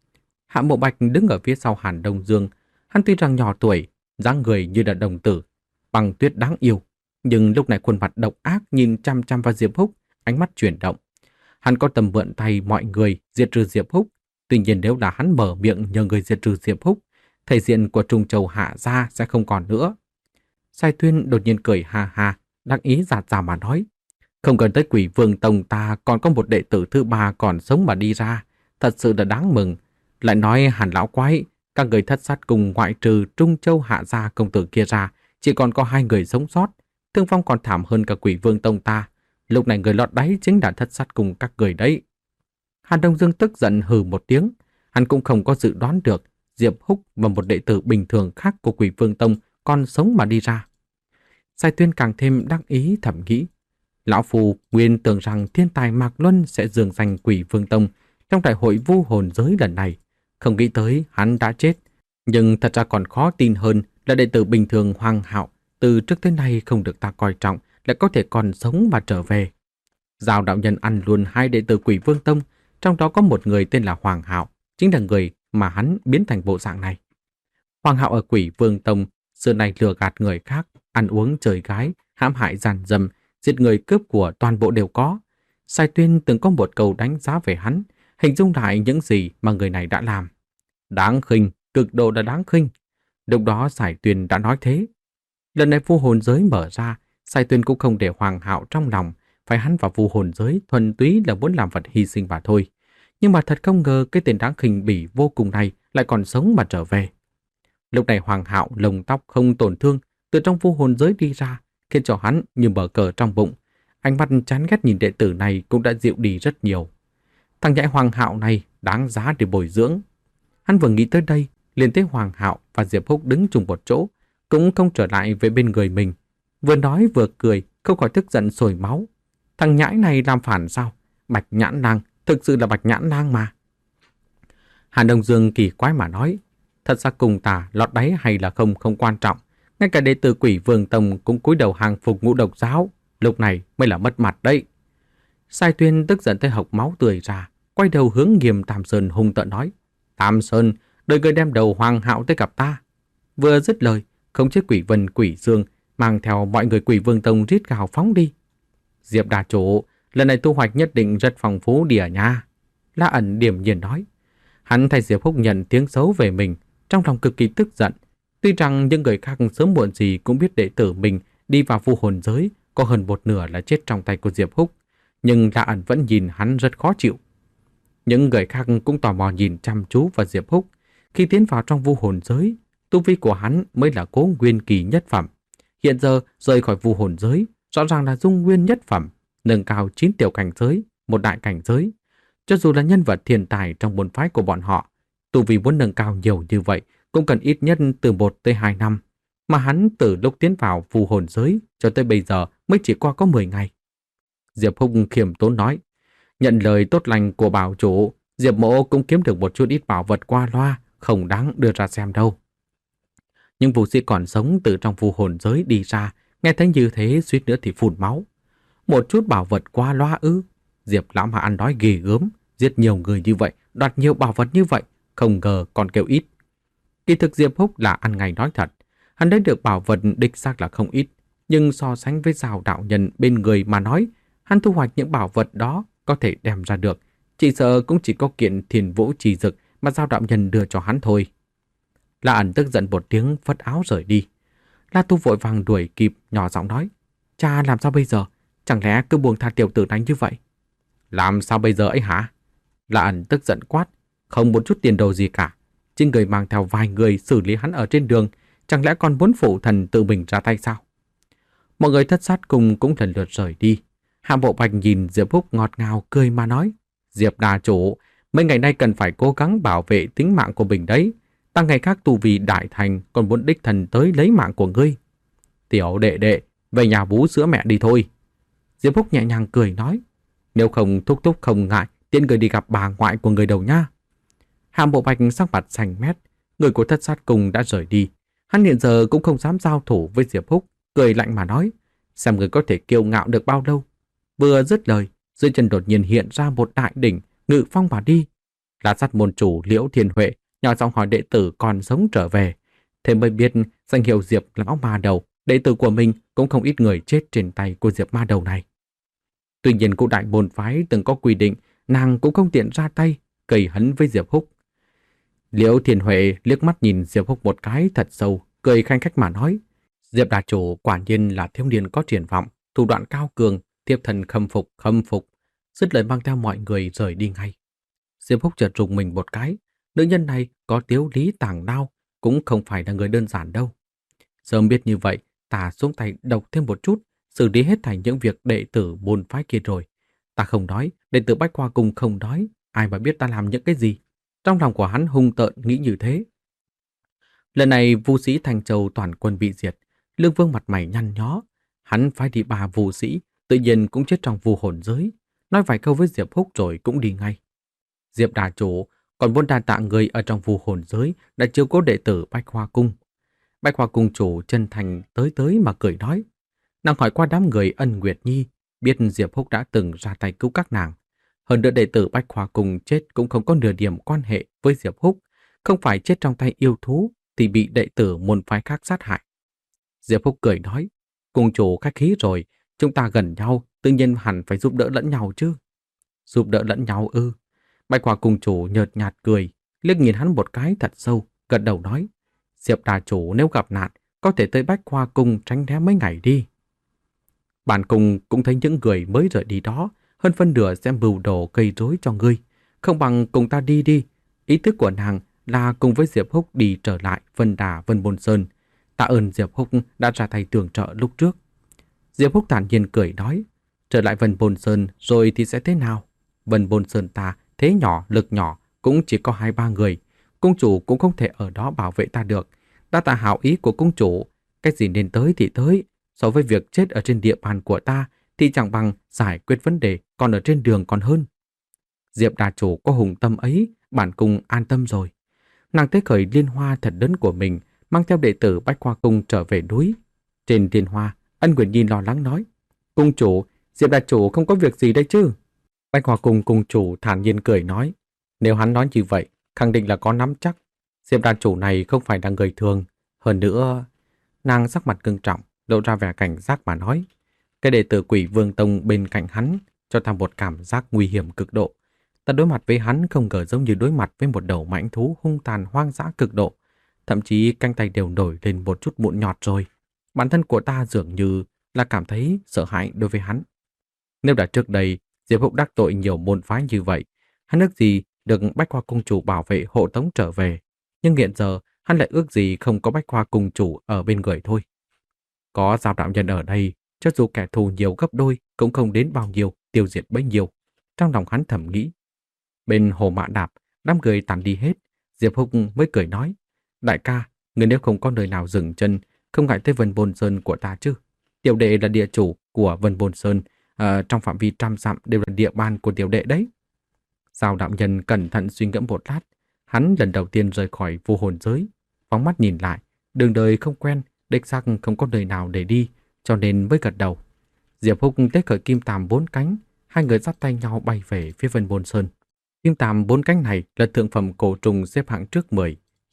Hạ Mộ Bạch đứng ở phía sau Hàn Đông Dương, hắn tuy rằng nhỏ tuổi, dáng người như là đồng tử, Băng Tuyết đáng yêu, nhưng lúc này khuôn mặt độc ác nhìn chăm chăm vào Diệp Húc, ánh mắt chuyển động. Hắn có tầm mượn tay mọi người diệt trừ Diệp Húc, tuy nhiên nếu là hắn mở miệng nhờ người diệt trừ Diệp Húc, thể diện của Trung Châu Hạ gia sẽ không còn nữa. Sai Tuyên đột nhiên cười ha ha, đắc ý giạt rào mà nói: "Không cần tới Quỷ Vương Tông ta còn có một đệ tử thứ ba còn sống mà đi ra, thật sự là đáng mừng. Lại nói Hàn lão quái, các người thất sát cùng ngoại trừ Trung Châu Hạ gia công tử kia ra, chỉ còn có hai người sống sót, thương vong còn thảm hơn cả Quỷ Vương Tông ta. Lúc này người lọt đáy chính là thất sát cùng các người đấy." Hàn Đông Dương tức giận hừ một tiếng, hắn cũng không có dự đoán được Diệp Húc và một đệ tử bình thường khác của Quỷ Vương Tông còn sống mà đi ra. Sai Tuyên càng thêm đắc ý thầm nghĩ: lão phù nguyên tưởng rằng thiên tài Mạc Luân sẽ dường danh Quỷ Vương Tông trong đại hội vu hồn giới lần này, không nghĩ tới hắn đã chết. Nhưng thật ra còn khó tin hơn là đệ tử bình thường Hoàng Hạo từ trước tới nay không được ta coi trọng lại có thể còn sống mà trở về. Giao đạo nhân ăn luôn hai đệ tử Quỷ Vương Tông, trong đó có một người tên là Hoàng Hạo, chính là người mà hắn biến thành bộ dạng này. Hoàng Hạo ở Quỷ Vương Tông xưa nay lừa gạt người khác, ăn uống chơi gái, hãm hại gian dâm, giết người cướp của toàn bộ đều có. Sai Tuyên từng có một câu đánh giá về hắn, hình dung lại những gì mà người này đã làm. Đáng khinh, cực độ là đáng khinh. Lúc đó Sai Tuyên đã nói thế. Lần này vu hồn giới mở ra, Sai Tuyên cũng không để Hoàng Hạo trong lòng, phải hắn vào vu hồn giới thuần túy là muốn làm vật hy sinh mà thôi. Nhưng mà thật không ngờ cái tên đáng khinh bỉ vô cùng này lại còn sống mà trở về. Lúc này Hoàng Hạo lông tóc không tổn thương, từ trong vu hồn giới đi ra, khiến cho hắn như mở cờ trong bụng. Ánh mắt chán ghét nhìn đệ tử này cũng đã dịu đi rất nhiều. Thằng nhãi Hoàng Hạo này đáng giá để bồi dưỡng. Hắn vừa nghĩ tới đây, liền thấy Hoàng Hạo và Diệp Húc đứng chung một chỗ, cũng không trở lại về bên người mình. Vừa nói vừa cười, không khỏi tức giận sôi máu. Thằng nhãi này làm phản sao? Bạch Nhãn Lang, thực sự là Bạch Nhãn Lang mà. Hàn Đông Dương kỳ quái mà nói: thật ra cùng ta lọt đáy hay là không không quan trọng. Ngay cả đệ tử Quỷ Vương Tông cũng cúi đầu hàng phục Ngũ Độc giáo, lúc này mới là mất mặt đấy. Sai Tuyên tức giận tới hộc máu tươi ra, quay đầu hướng Nghiêm Tam Sơn hung tợn nói: Tam Sơn, đời người đem đầu Hoàng Hạo tới gặp ta. Vừa dứt lời, không chết Quỷ Vân Quỷ Dương mang theo mọi người Quỷ Vương Tông rít gào phóng đi. Diệp Đà chủ, lần này thu hoạch nhất định rất phong phú đi à nha. La ẩn điềm nhiên nói. Hắn thay Diệp Húc nhận tiếng xấu về mình, trong lòng cực kỳ tức giận. Tuy rằng những người khác sớm muộn gì cũng biết đệ tử mình đi vào vu hồn giới có hơn một nửa là chết trong tay của Diệp Húc, nhưng La ẩn vẫn nhìn hắn rất khó chịu. Những người khác cũng tò mò nhìn chăm chú vào Diệp Húc. Khi tiến vào trong vu hồn giới, tu vi của hắn mới là Cố Nguyên kỳ nhất phẩm. Hiện giờ rời khỏi vu hồn giới, rõ ràng là Dung Nguyên nhất phẩm, nâng cao chín tiểu cảnh giới, một đại cảnh giới. Cho dù là nhân vật thiên tài trong môn phái của bọn họ, tu vi muốn nâng cao nhiều như vậy cũng cần ít nhất từ một tới hai năm, mà hắn từ lúc tiến vào vu hồn giới cho tới bây giờ mới chỉ qua có mười ngày. Diệp Húc khiêm tốn nói, nhận lời tốt lành của bảo chủ, Diệp mộ cũng kiếm được một chút ít bảo vật qua loa, không đáng đưa ra xem đâu. Nhưng vũ sĩ còn sống từ trong vu hồn giới đi ra, nghe thấy như thế suýt nữa thì phun máu. Một chút bảo vật qua loa ư? Diệp lão mà ăn nói ghê gớm, giết nhiều người như vậy, đoạt nhiều bảo vật như vậy, không ngờ còn kêu ít. Kỳ thực Diệp Húc là ăn ngay nói thật. Hắn lấy được bảo vật đích xác là không ít, nhưng so sánh với Giào đạo nhân bên người mà nói, hắn thu hoạch những bảo vật đó có thể đem ra được, chỉ sợ cũng chỉ có kiện Thiên Vũ Trì Dực mà Giào đạo nhân đưa cho hắn thôi. La ẩn tức giận một tiếng phất áo rời đi. La Tu vội vàng đuổi kịp, nhỏ giọng nói: "Cha làm sao bây giờ? Chẳng lẽ cứ buông tha tiểu tử đánh như vậy?" "Làm sao bây giờ ấy hả?" La ẩn tức giận quát: "Không một chút tiền đồ gì cả. Trên người mang theo vài người xử lý hắn ở trên đường, chẳng lẽ còn muốn phụ thần tự mình ra tay sao?" Mọi người thất sát cùng cũng lần lượt rời đi. Hạ Bộ Bạch nhìn Diệp Húc ngọt ngào cười mà nói: "Diệp đà chủ, mấy ngày nay cần phải cố gắng bảo vệ tính mạng của mình đấy. Ta ngày khác tu vi đại thành còn muốn đích thần tới lấy mạng của ngươi." "Tiểu đệ đệ, về nhà bú sữa mẹ đi thôi." Diệp Húc nhẹ nhàng cười nói: "Nếu không thúc thúc không ngại, tiện người đi gặp bà ngoại của người đầu nha." Hạ Bộ Bạch sắc mặt xanh mét, người của thất sát cùng đã rời đi. Hắn hiện giờ cũng không dám giao thủ với Diệp Húc, cười lạnh mà nói: "Xem người có thể kiêu ngạo được bao lâu." Vừa dứt lời, dưới chân đột nhiên hiện ra một đại đỉnh, ngự phong mà đi. Là sát môn chủ Liễu Thiên Huệ nhỏ giọng hỏi đệ tử còn sống trở về, thế mới biết danh hiệu Diệp lão ma đầu, đệ tử của mình cũng không ít người chết trên tay của Diệp ma đầu này. Tuy nhiên cụ đại môn phái từng có quy định, nàng cũng không tiện ra tay, gây hấn với Diệp Húc. Liễu Thiên Huệ liếc mắt nhìn Diệp Húc một cái thật sâu, cười khanh khách mà nói: "Diệp đà chủ quả nhiên là thiếu niên có triển vọng, thủ đoạn cao cường, tiếp thần khâm phục khâm phục." Dứt lời mang theo mọi người rời đi ngay. Diệp Húc chợt rùng mình một cái, nữ nhân này có tiếu lý tàng đao, cũng không phải là người đơn giản đâu. Sớm biết như vậy, ta xuống tay độc thêm một chút, xử lý hết thành những việc đệ tử môn phái kia rồi. Ta không đói, đệ tử Bách Hoa Cung không đói, ai mà biết ta làm những cái gì. Trong lòng của hắn hung tợn nghĩ như thế. Lần này Vu sĩ Thành Châu toàn quân bị diệt, Lương Vương mặt mày nhăn nhó. Hắn phái đi ba Vu sĩ, tự nhiên cũng chết trong vu hồn giới. Nói vài câu với Diệp Húc rồi cũng đi ngay. Diệp đà chủ còn muốn đa tạ người ở trong vu hồn giới đã chiếu cố đệ tử Bách Hoa Cung. Bách Hoa Cung chủ chân thành tới tới mà cười nói. Nàng hỏi qua đám người Ân Nguyệt Nhi, biết Diệp Húc đã từng ra tay cứu các nàng. Hơn nữa đệ tử Bách Hoa Cung chết cũng không có nửa điểm quan hệ với Diệp Húc, không phải chết trong tay yêu thú thì bị đệ tử môn phái khác sát hại. Diệp Húc cười nói, cung chủ khách khí rồi, chúng ta gần nhau, tự nhiên hẳn phải giúp đỡ lẫn nhau chứ. Giúp đỡ lẫn nhau ư? Bách Hoa Cung chủ nhợt nhạt cười, liếc nhìn hắn một cái thật sâu, gật đầu nói, Diệp đà chủ nếu gặp nạn, có thể tới Bách Hoa Cung tránh né mấy ngày đi. Bản cung cũng thấy những người mới rời đi đó, hơn phân nửa sẽ mưu đồ gây rối cho ngươi, không bằng cùng ta đi đi. Ý thức của nàng là cùng với Diệp Húc đi trở lại Vân Đà Vân Bôn Sơn. Tạ ơn Diệp Húc đã ra tay tường trợ lúc trước. Diệp Húc thản nhiên cười nói, trở lại Vân Bôn Sơn rồi thì sẽ thế nào? Vân Bôn Sơn ta thế nhỏ lực nhỏ cũng chỉ có hai ba người, cung chủ cũng không thể ở đó bảo vệ ta được. Đã tạ hảo ý của cung chủ, cái gì nên tới thì tới. So với việc chết ở trên địa bàn của ta thì chẳng bằng giải quyết vấn đề còn ở trên đường còn hơn. Diệp đà chủ có hùng tâm ấy, bản cung an tâm rồi. Nàng tế khởi liên hoa thật lớn của mình, mang theo đệ tử Bách Hoa Cung trở về núi. Trên liên hoa, Ân Nguyệt Nhi lo lắng nói, cung chủ, Diệp đà chủ không có việc gì đây chứ? Bách Hoa Cung cung chủ thản nhiên cười nói, nếu hắn nói như vậy, khẳng định là có nắm chắc. Diệp đà chủ này không phải là người thường. Hơn nữa, nàng sắc mặt cứng trọng, lộ ra vẻ cảnh giác mà nói, cái đệ tử Quỷ Vương Tông bên cạnh hắn cho ta một cảm giác nguy hiểm cực độ. Ta đối mặt với hắn không ngờ giống như đối mặt với một đầu mãnh thú hung tàn hoang dã cực độ. Thậm chí cánh tay đều nổi lên một chút mụn nhọt rồi. Bản thân của ta dường như là cảm thấy sợ hãi đối với hắn. Nếu đã trước đây Diệp Húc đắc tội nhiều môn phái như vậy, hắn ước gì được Bách Hoa Cung chủ bảo vệ hộ tống trở về. Nhưng hiện giờ hắn lại ước gì không có Bách Hoa Cung chủ ở bên người thôi. Có Giao đạo nhân ở đây, cho dù kẻ thù nhiều gấp đôi cũng không đến bao nhiêu, tiêu diệt bấy nhiêu. Trong lòng hắn thầm nghĩ. Bên Hồ Mã Đạp, đám người tàn đi hết, Diệp Húc mới cười nói, đại ca, người nếu không có nơi nào dừng chân, không ngại tới Vân Bôn Sơn của ta chứ. Tiểu đệ là địa chủ của Vân Bôn Sơn, à, trong phạm vi trăm dặm đều là địa bàn của tiểu đệ đấy. Giao đạo nhân cẩn thận suy ngẫm một lát, hắn lần đầu tiên rời khỏi vô hồn giới, phóng mắt nhìn lại, đường đời không quen, đích xác không có nơi nào để đi, cho nên mới gật đầu. Diệp Húc tế khởi kim tàm bốn cánh, hai người dắt tay nhau bay về phía Vân Bôn Sơn. Kim tàm bốn cánh này là thượng phẩm cổ trùng xếp hạng trước mười,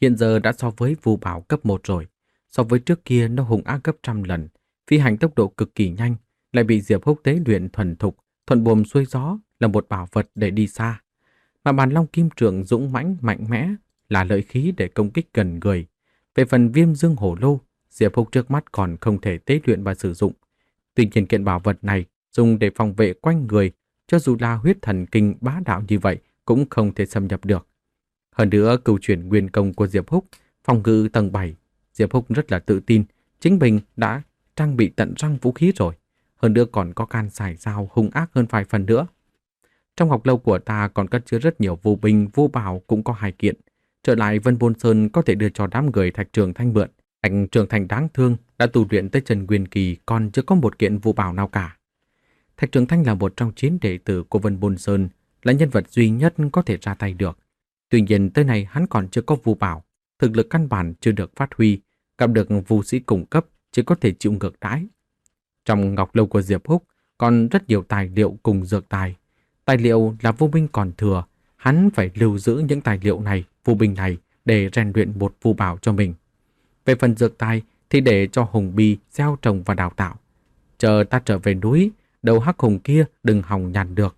hiện giờ đã so với Vu Bảo cấp một rồi. So với trước kia nó hung ác gấp trăm lần, phi hành tốc độ cực kỳ nhanh, lại bị Diệp Húc tế luyện thuần thục, thuận buồm xuôi gió là một bảo vật để đi xa. Mà bàn long kim trượng dũng mãnh mạnh mẽ là lợi khí để công kích gần người. Về phần viêm dương hổ lô, Diệp Húc trước mắt còn không thể tế luyện và sử dụng. Tuy nhiên kiện bảo vật này dùng để phòng vệ quanh người, cho dù là huyết thần kinh bá đạo như vậy cũng không thể xâm nhập được. Hơn nữa, cửu chuyển nguyên công của Diệp Húc, phòng ngự tầng bảy, Diệp Húc rất là tự tin, chính mình đã trang bị tận răng vũ khí rồi. Hơn nữa còn có can xài dao hung ác hơn vài phần nữa. Trong học lâu của ta còn cất chứa rất nhiều vô binh, vô bảo cũng có hai kiện. Trở lại Vân Bôn Sơn có thể đưa cho đám người Thạch Trường Thanh mượn. Thạch Trường Thanh đáng thương, đã tu luyện tới Trần Nguyên Kỳ còn chưa có một kiện vô bảo nào cả. Thạch Trường Thanh là một trong chín đệ tử của Vân Bôn Sơn, là nhân vật duy nhất có thể ra tay được. Tuy nhiên tới nay hắn còn chưa có vô bảo, thực lực căn bản chưa được phát huy, gặp được vu sĩ cùng cấp chỉ có thể chịu ngược đãi. Trong ngọc lâu của Diệp Húc còn rất nhiều tài liệu cùng dược tài. Tài liệu là vô binh còn thừa, hắn phải lưu giữ những tài liệu này, vô binh này để rèn luyện một vô bảo cho mình. Về phần dược tài thì để cho Hùng Bi gieo trồng và đào tạo. Chờ ta trở về núi, đầu hắc hùng kia đừng hòng nhàn được.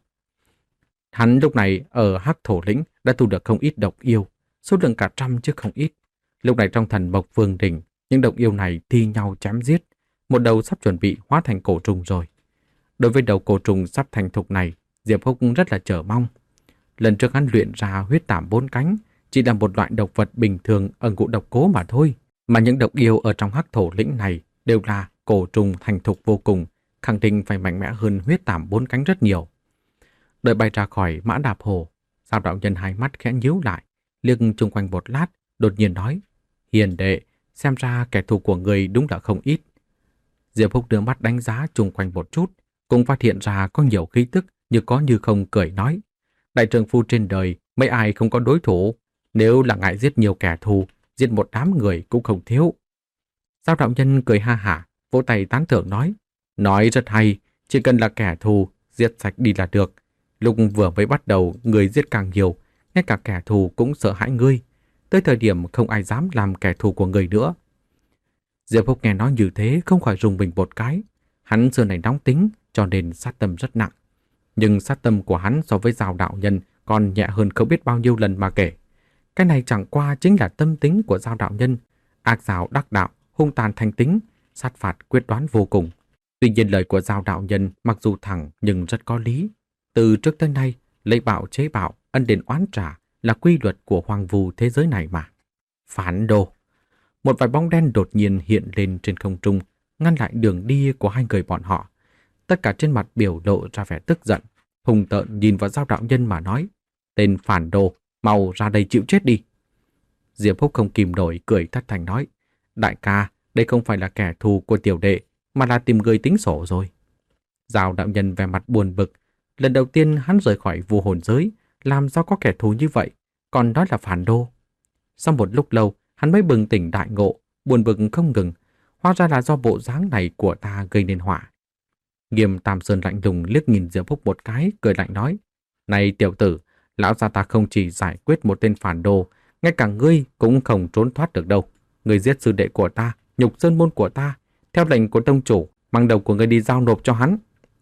Hắn lúc này ở hắc thổ lĩnh đã thu được không ít độc yêu, số lượng cả trăm chứ không ít. Lúc này trong thần Mộc Vương Đỉnh, những độc yêu này thi nhau chém giết, một đầu sắp chuẩn bị hóa thành cổ trùng rồi. Đối với đầu cổ trùng sắp thành thục này, Diệp Húc rất là chờ mong. Lần trước hắn luyện ra huyết tảm bốn cánh chỉ là một loại độc vật bình thường ở ngũ độc cố mà thôi, mà những độc yêu ở trong hắc thổ lĩnh này đều là cổ trùng thành thục vô cùng, khẳng định phải mạnh mẽ hơn huyết tảm bốn cánh rất nhiều. Đợi bay ra khỏi mã đạp hồ, Giao đạo nhân hai mắt khẽ nhíu lại, liếc chung quanh một lát, đột nhiên nói: "Hiền đệ, xem ra kẻ thù của người đúng là không ít." Diệp Húc đưa mắt đánh giá chung quanh một chút, cũng phát hiện ra có nhiều khí tức như có như không, cười nói: "Đại trượng phu trên đời mấy ai không có đối thủ, nếu là ngại giết nhiều kẻ thù, giết một đám người cũng không thiếu." Giao đạo nhân cười ha hả, vỗ tay tán thưởng nói: "Nói rất hay, chỉ cần là kẻ thù, giết sạch đi là được. Lúc vừa mới bắt đầu, người giết càng nhiều, ngay cả kẻ thù cũng sợ hãi ngươi. Tới thời điểm không ai dám làm kẻ thù của người nữa." Diệp Húc nghe nói như thế không khỏi rùng mình một cái. Hắn xưa này nóng tính, cho nên sát tâm rất nặng. Nhưng sát tâm của hắn so với Giao đạo nhân còn nhẹ hơn không biết bao nhiêu lần mà kể. Cái này chẳng qua chính là tâm tính của Giao đạo nhân, ác dạo đắc đạo, hung tàn thành tính, sát phạt quyết đoán vô cùng. Tuy nhiên lời của Giao đạo nhân mặc dù thẳng nhưng rất có lý. Từ trước tới nay, lấy bạo chế bạo, ân đền oán trả là quy luật của hoang vu thế giới này mà. Phản đồ! Một vài bóng đen đột nhiên hiện lên trên không trung, ngăn lại đường đi của hai người bọn họ. Tất cả trên mặt biểu lộ ra vẻ tức giận, hùng tợn nhìn vào Giao đạo nhân mà nói: "Tên phản đồ, mau ra đây chịu chết đi." Diệp Húc không kìm nổi cười thất thanh nói: "Đại ca, đây không phải là kẻ thù của tiểu đệ, mà là tìm người tính sổ rồi." Giao đạo nhân vẻ mặt buồn bực. Lần đầu tiên hắn rời khỏi vu hồn giới, làm sao có kẻ thù như vậy, còn nói là phản đồ. Sau một lúc lâu, hắn mới bừng tỉnh đại ngộ, buồn bực không ngừng. Hóa ra là do bộ dáng này của ta gây nên họa. Nghiêm Tam Sơn lạnh lùng liếc nhìn Diệp Húc một cái, cười lạnh nói: "Này tiểu tử, lão gia ta không chỉ giải quyết một tên phản đồ, ngay cả ngươi cũng không trốn thoát được đâu. Ngươi giết sư đệ của ta, nhục sơn môn của ta, theo lệnh của tông chủ, mang đầu của ngươi đi giao nộp cho hắn."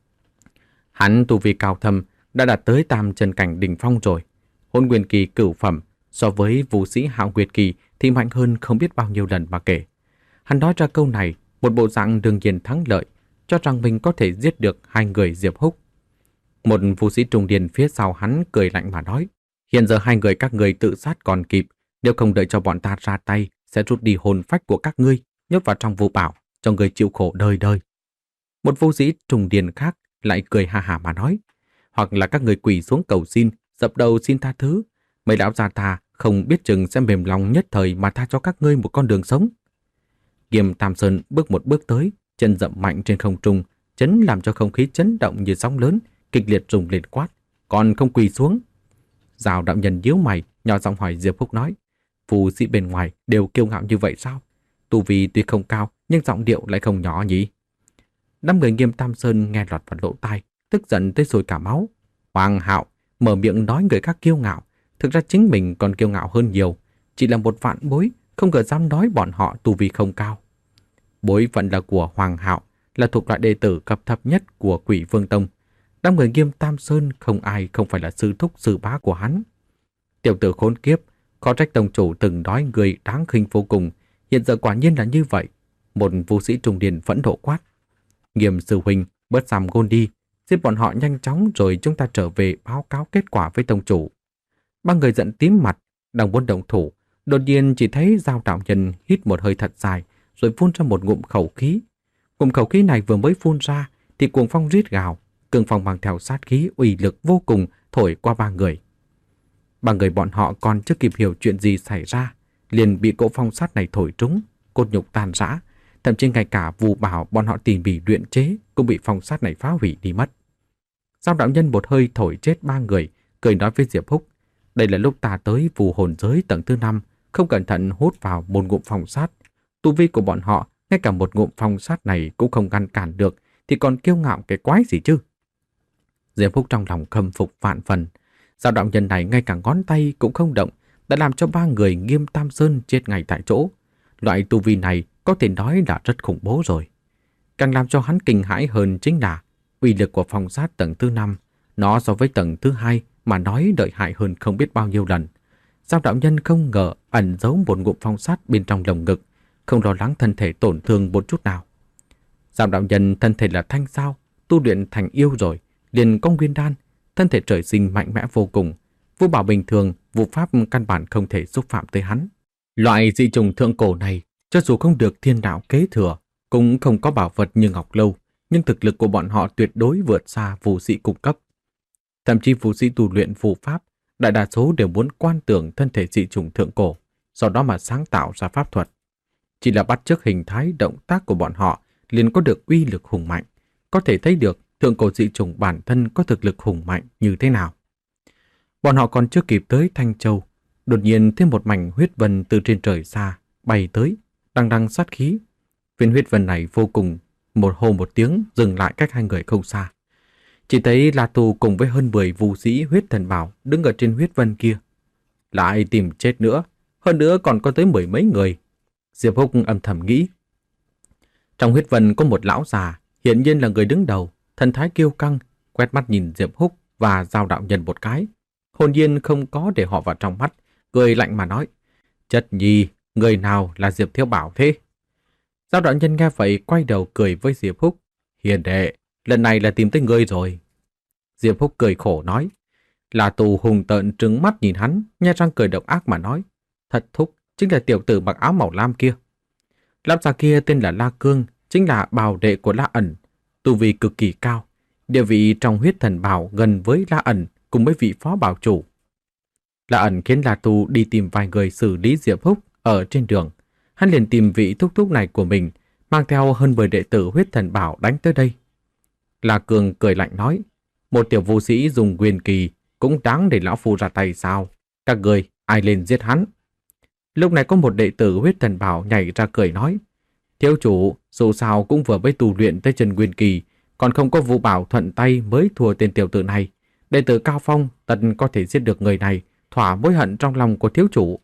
Hắn tu vi cao thâm, đã đạt tới tam chân cảnh đỉnh phong rồi. Hôn nguyên kỳ cửu phẩm, so với vũ sĩ hạo nguyệt kỳ thì mạnh hơn không biết bao nhiêu lần mà kể. Hắn nói ra câu này, một bộ dạng đương nhiên thắng lợi, cho rằng mình có thể giết được hai người Diệp Húc. Một vũ sĩ trung niên phía sau hắn cười lạnh mà nói: "Hiện giờ hai người các người tự sát còn kịp, nếu không đợi cho bọn ta ra tay, sẽ rút đi hồn phách của các ngươi, nhốt vào trong vu bảo, cho người chịu khổ đời đời." Một vũ sĩ trung niên khác lại cười ha hả mà nói: "Hoặc là các người quỳ xuống cầu xin, dập đầu xin tha thứ, mấy lão già ta không biết chừng sẽ mềm lòng nhất thời mà tha cho các ngươi một con đường sống." Nghiêm Tam Sơn bước một bước tới, chân dậm mạnh trên không trung, chấn làm cho không khí chấn động như sóng lớn, kịch liệt rung lên quát: "Còn không quỳ xuống!" Giao đạo nhân nhíu mày, nhỏ giọng hỏi Diệp Húc nói: "Phù sĩ bên ngoài đều kiêu ngạo như vậy sao? Tu vi tuy không cao, nhưng giọng điệu lại không nhỏ nhỉ?" Năm người Nghiêm Tam Sơn nghe lọt vào lỗ tai, tức giận tới sôi cả máu. Hoàng hạo mở miệng nói người khác kiêu ngạo, thực ra chính mình còn kiêu ngạo hơn nhiều. chỉ là một vạn bối, không ngờ dám nói bọn họ tu vi không cao. Bối phận là của Hoàng Hạo, là thuộc loại đệ tử cấp thấp nhất của Quỷ Vương Tông. Đám người Nghiêm Tam Sơn không ai không phải là sư thúc sư bá của hắn. Tiểu tử khốn kiếp, khó trách tông chủ từng nói người đáng khinh vô cùng, hiện giờ quả nhiên là như vậy. Một vũ sĩ trung niên phẫn nộ quát: Nghiêm sư huynh, bớt giảm gôn đi, giết bọn họ nhanh chóng rồi chúng ta trở về báo cáo kết quả với tông chủ. Ba người giận tím mặt, đang muốn động thủ, đột nhiên chỉ thấy Giao đạo nhân hít một hơi thật dài, rồi phun ra một ngụm khẩu khí. Ngụm khẩu khí này vừa mới phun ra thì cuồng phong rít gào, cường phong mang theo sát khí uy lực vô cùng thổi qua ba người. Ba người bọn họ còn chưa kịp hiểu chuyện gì xảy ra, liền bị cỗ phong sát này thổi trúng, cốt nhục tan rã, thậm chí ngay cả phù bảo bọn họ tỉ mỉ luyện chế cũng bị phong sát này phá hủy đi mất. Giao đạo nhân một hơi thổi chết ba người, cười nói với Diệp Húc: đây là lúc ta tới phù hồn giới tầng thứ năm, không cẩn thận hút vào một ngụm phong sát. Tu vi của bọn họ, ngay cả một ngụm phong sát này cũng không ngăn cản được, thì còn kiêu ngạo cái quái gì chứ? Diệp Húc trong lòng khâm phục vạn phần. Giao đạo nhân này ngay cả ngón tay cũng không động, đã làm cho ba người Nghiêm Tam Sơn chết ngay tại chỗ. Loại tu vi này có thể nói là rất khủng bố rồi. Càng làm cho hắn kinh hãi hơn chính là uy lực của phong sát tầng thứ năm, nó so với tầng thứ hai mà nói đợi hại hơn không biết bao nhiêu lần. Giao đạo nhân không ngờ ẩn giấu một ngụm phong sát bên trong lồng ngực, không lo lắng thân thể tổn thương một chút nào. Giao đạo nhân thân thể là thanh sao, tu luyện thành yêu rồi, liền có nguyên đan, thân thể trời sinh mạnh mẽ vô cùng. Vũ bảo bình thường, vũ pháp căn bản không thể xúc phạm tới hắn. Loại dị trùng thượng cổ này, cho dù không được thiên đạo kế thừa, cũng không có bảo vật như ngọc lâu, nhưng thực lực của bọn họ tuyệt đối vượt xa vũ sĩ cung cấp. Thậm chí vũ sĩ tu luyện phù pháp, đại đa số đều muốn quan tưởng thân thể dị trùng thượng cổ, sau đó mà sáng tạo ra pháp thuật. Chỉ là bắt chước hình thái động tác của bọn họ liền có được uy lực hùng mạnh, có thể thấy được thượng cổ dị trùng bản thân có thực lực hùng mạnh như thế nào. Bọn họ còn chưa kịp tới Thanh Châu, đột nhiên thêm một mảnh huyết vân từ trên trời xa bay tới, đằng đằng sát khí. Viên huyết vân này vô cùng, một hô một tiếng dừng lại cách hai người không xa. Chỉ thấy La Tù cùng với hơn mười vũ sĩ huyết thần bảo đứng ở trên huyết vân kia. Lại tìm chết nữa, hơn nữa còn có tới mười mấy người. Diệp Húc âm thầm nghĩ. Trong huyết vân có một lão già, hiện nhiên là người đứng đầu, thần thái kiêu căng, quét mắt nhìn Diệp Húc và Giao đạo nhân một cái. Hồn nhiên không có để họ vào trong mắt, cười lạnh mà nói: Chất nhi, người nào là Diệp Thiếu Bảo thế? Giao đạo nhân nghe vậy quay đầu cười với Diệp Húc: Hiền đệ, lần này là tìm tới ngươi rồi. Diệp Húc cười khổ nói. La Tù hùng tợn trừng mắt nhìn hắn, nhe răng cười độc ác mà nói: Thật thúc, chính là tiểu tử mặc áo màu lam kia. Lão già kia tên là La Cương, chính là bào đệ của La Ẩn, tu vi cực kỳ cao, địa vị trong huyết thần bảo gần với La Ẩn cùng với vị phó bảo chủ. La Ẩn khiến La Tù đi tìm vài người xử lý Diệp Húc ở trên đường. Hắn liền tìm vị thúc thúc này của mình, mang theo hơn mười đệ tử huyết thần bảo đánh tới đây. La Cương cười lạnh nói: Một tiểu vũ sĩ dùng quyền kỳ cũng đáng để lão phu ra tay sao? Các người ai lên giết hắn? Lúc này có một đệ tử huyết thần bảo nhảy ra cười nói: Thiếu chủ, dù sao cũng vừa mới tu luyện tới chân nguyên kỳ, còn không có vũ bảo thuận tay mới thua tên tiểu tử này. Đệ tử Cao Phong tận có thể giết được người này, thỏa mối hận trong lòng của thiếu chủ.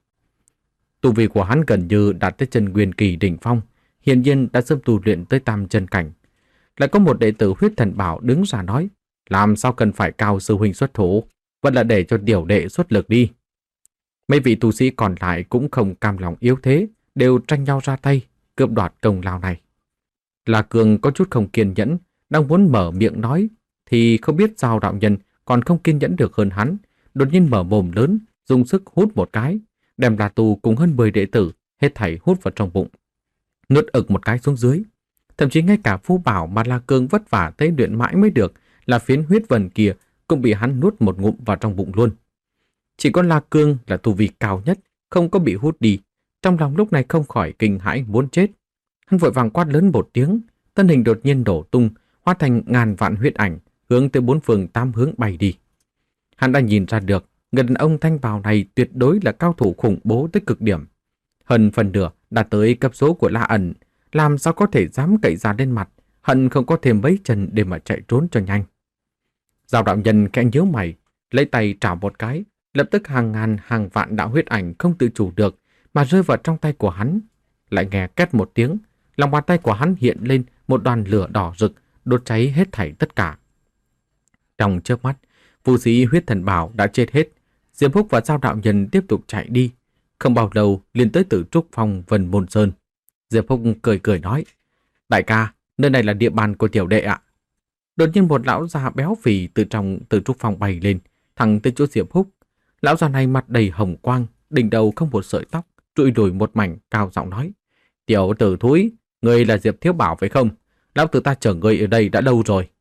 Tu vi của hắn gần như đạt tới chân nguyên kỳ đỉnh phong, hiển nhiên đã sớm tu luyện tới tam chân cảnh. Lại có một đệ tử huyết thần bảo đứng ra nói: Làm sao cần phải Cao sư huynh xuất thủ, vẫn là để cho tiểu đệ xuất lực đi. Mấy vị tu sĩ còn lại cũng không cam lòng yếu thế, đều tranh nhau ra tay, cướp đoạt công lao này. La Cường có chút không kiên nhẫn, đang muốn mở miệng nói, thì không biết Giao đạo nhân còn không kiên nhẫn được hơn hắn, đột nhiên mở mồm lớn, dùng sức hút một cái, đem La Tù cùng hơn mười đệ tử hết thảy hút vào trong bụng, nuốt ực một cái xuống dưới. Thậm chí ngay cả phú bảo mà La Cương vất vả tới luyện mãi mới được là phiến huyết vân kia cũng bị hắn nuốt một ngụm vào trong bụng luôn. Chỉ có La Cương là tu vi cao nhất, không có bị hút đi, trong lòng lúc này không khỏi kinh hãi muốn chết. Hắn vội vàng quát lớn một tiếng, thân hình đột nhiên đổ tung, hóa thành ngàn vạn huyết ảnh, hướng tới bốn phương tám hướng bay đi. Hắn đã nhìn ra được, người đàn ông thanh bào này tuyệt đối là cao thủ khủng bố tới cực điểm. Hơn phần nửa đã tới cấp số của La Ẩn, làm sao có thể dám cậy ra lên mặt, hận không có thêm mấy chân để mà chạy trốn cho nhanh. Giao đạo nhân khẽ nhíu mày, lấy tay trảo một cái, lập tức hàng ngàn hàng vạn đạo huyết ảnh không tự chủ được mà rơi vào trong tay của hắn. Lại nghe két một tiếng, lòng bàn tay của hắn hiện lên một đoàn lửa đỏ rực, đốt cháy hết thảy tất cả. Trong chớp mắt, vũ sĩ huyết thần bảo đã chết hết. Diệp Húc và Giao đạo nhân tiếp tục chạy đi. Không bao lâu liền tới Tử Trúc Phong Vân Môn Sơn. Diệp Húc cười cười nói: Đại ca, nơi này là địa bàn của tiểu đệ ạ. Đột nhiên một lão già béo phì từ trong Tử Trúc Phong bay lên, thẳng tới chỗ Diệp Húc. Lão già này mặt đầy hồng quang, đỉnh đầu không một sợi tóc, trụi lùi một mảnh, cao giọng nói: Tiểu tử thúi, ngươi là Diệp Thiếu Bảo phải không? Lão tử ta chờ ngươi ở đây đã lâu rồi.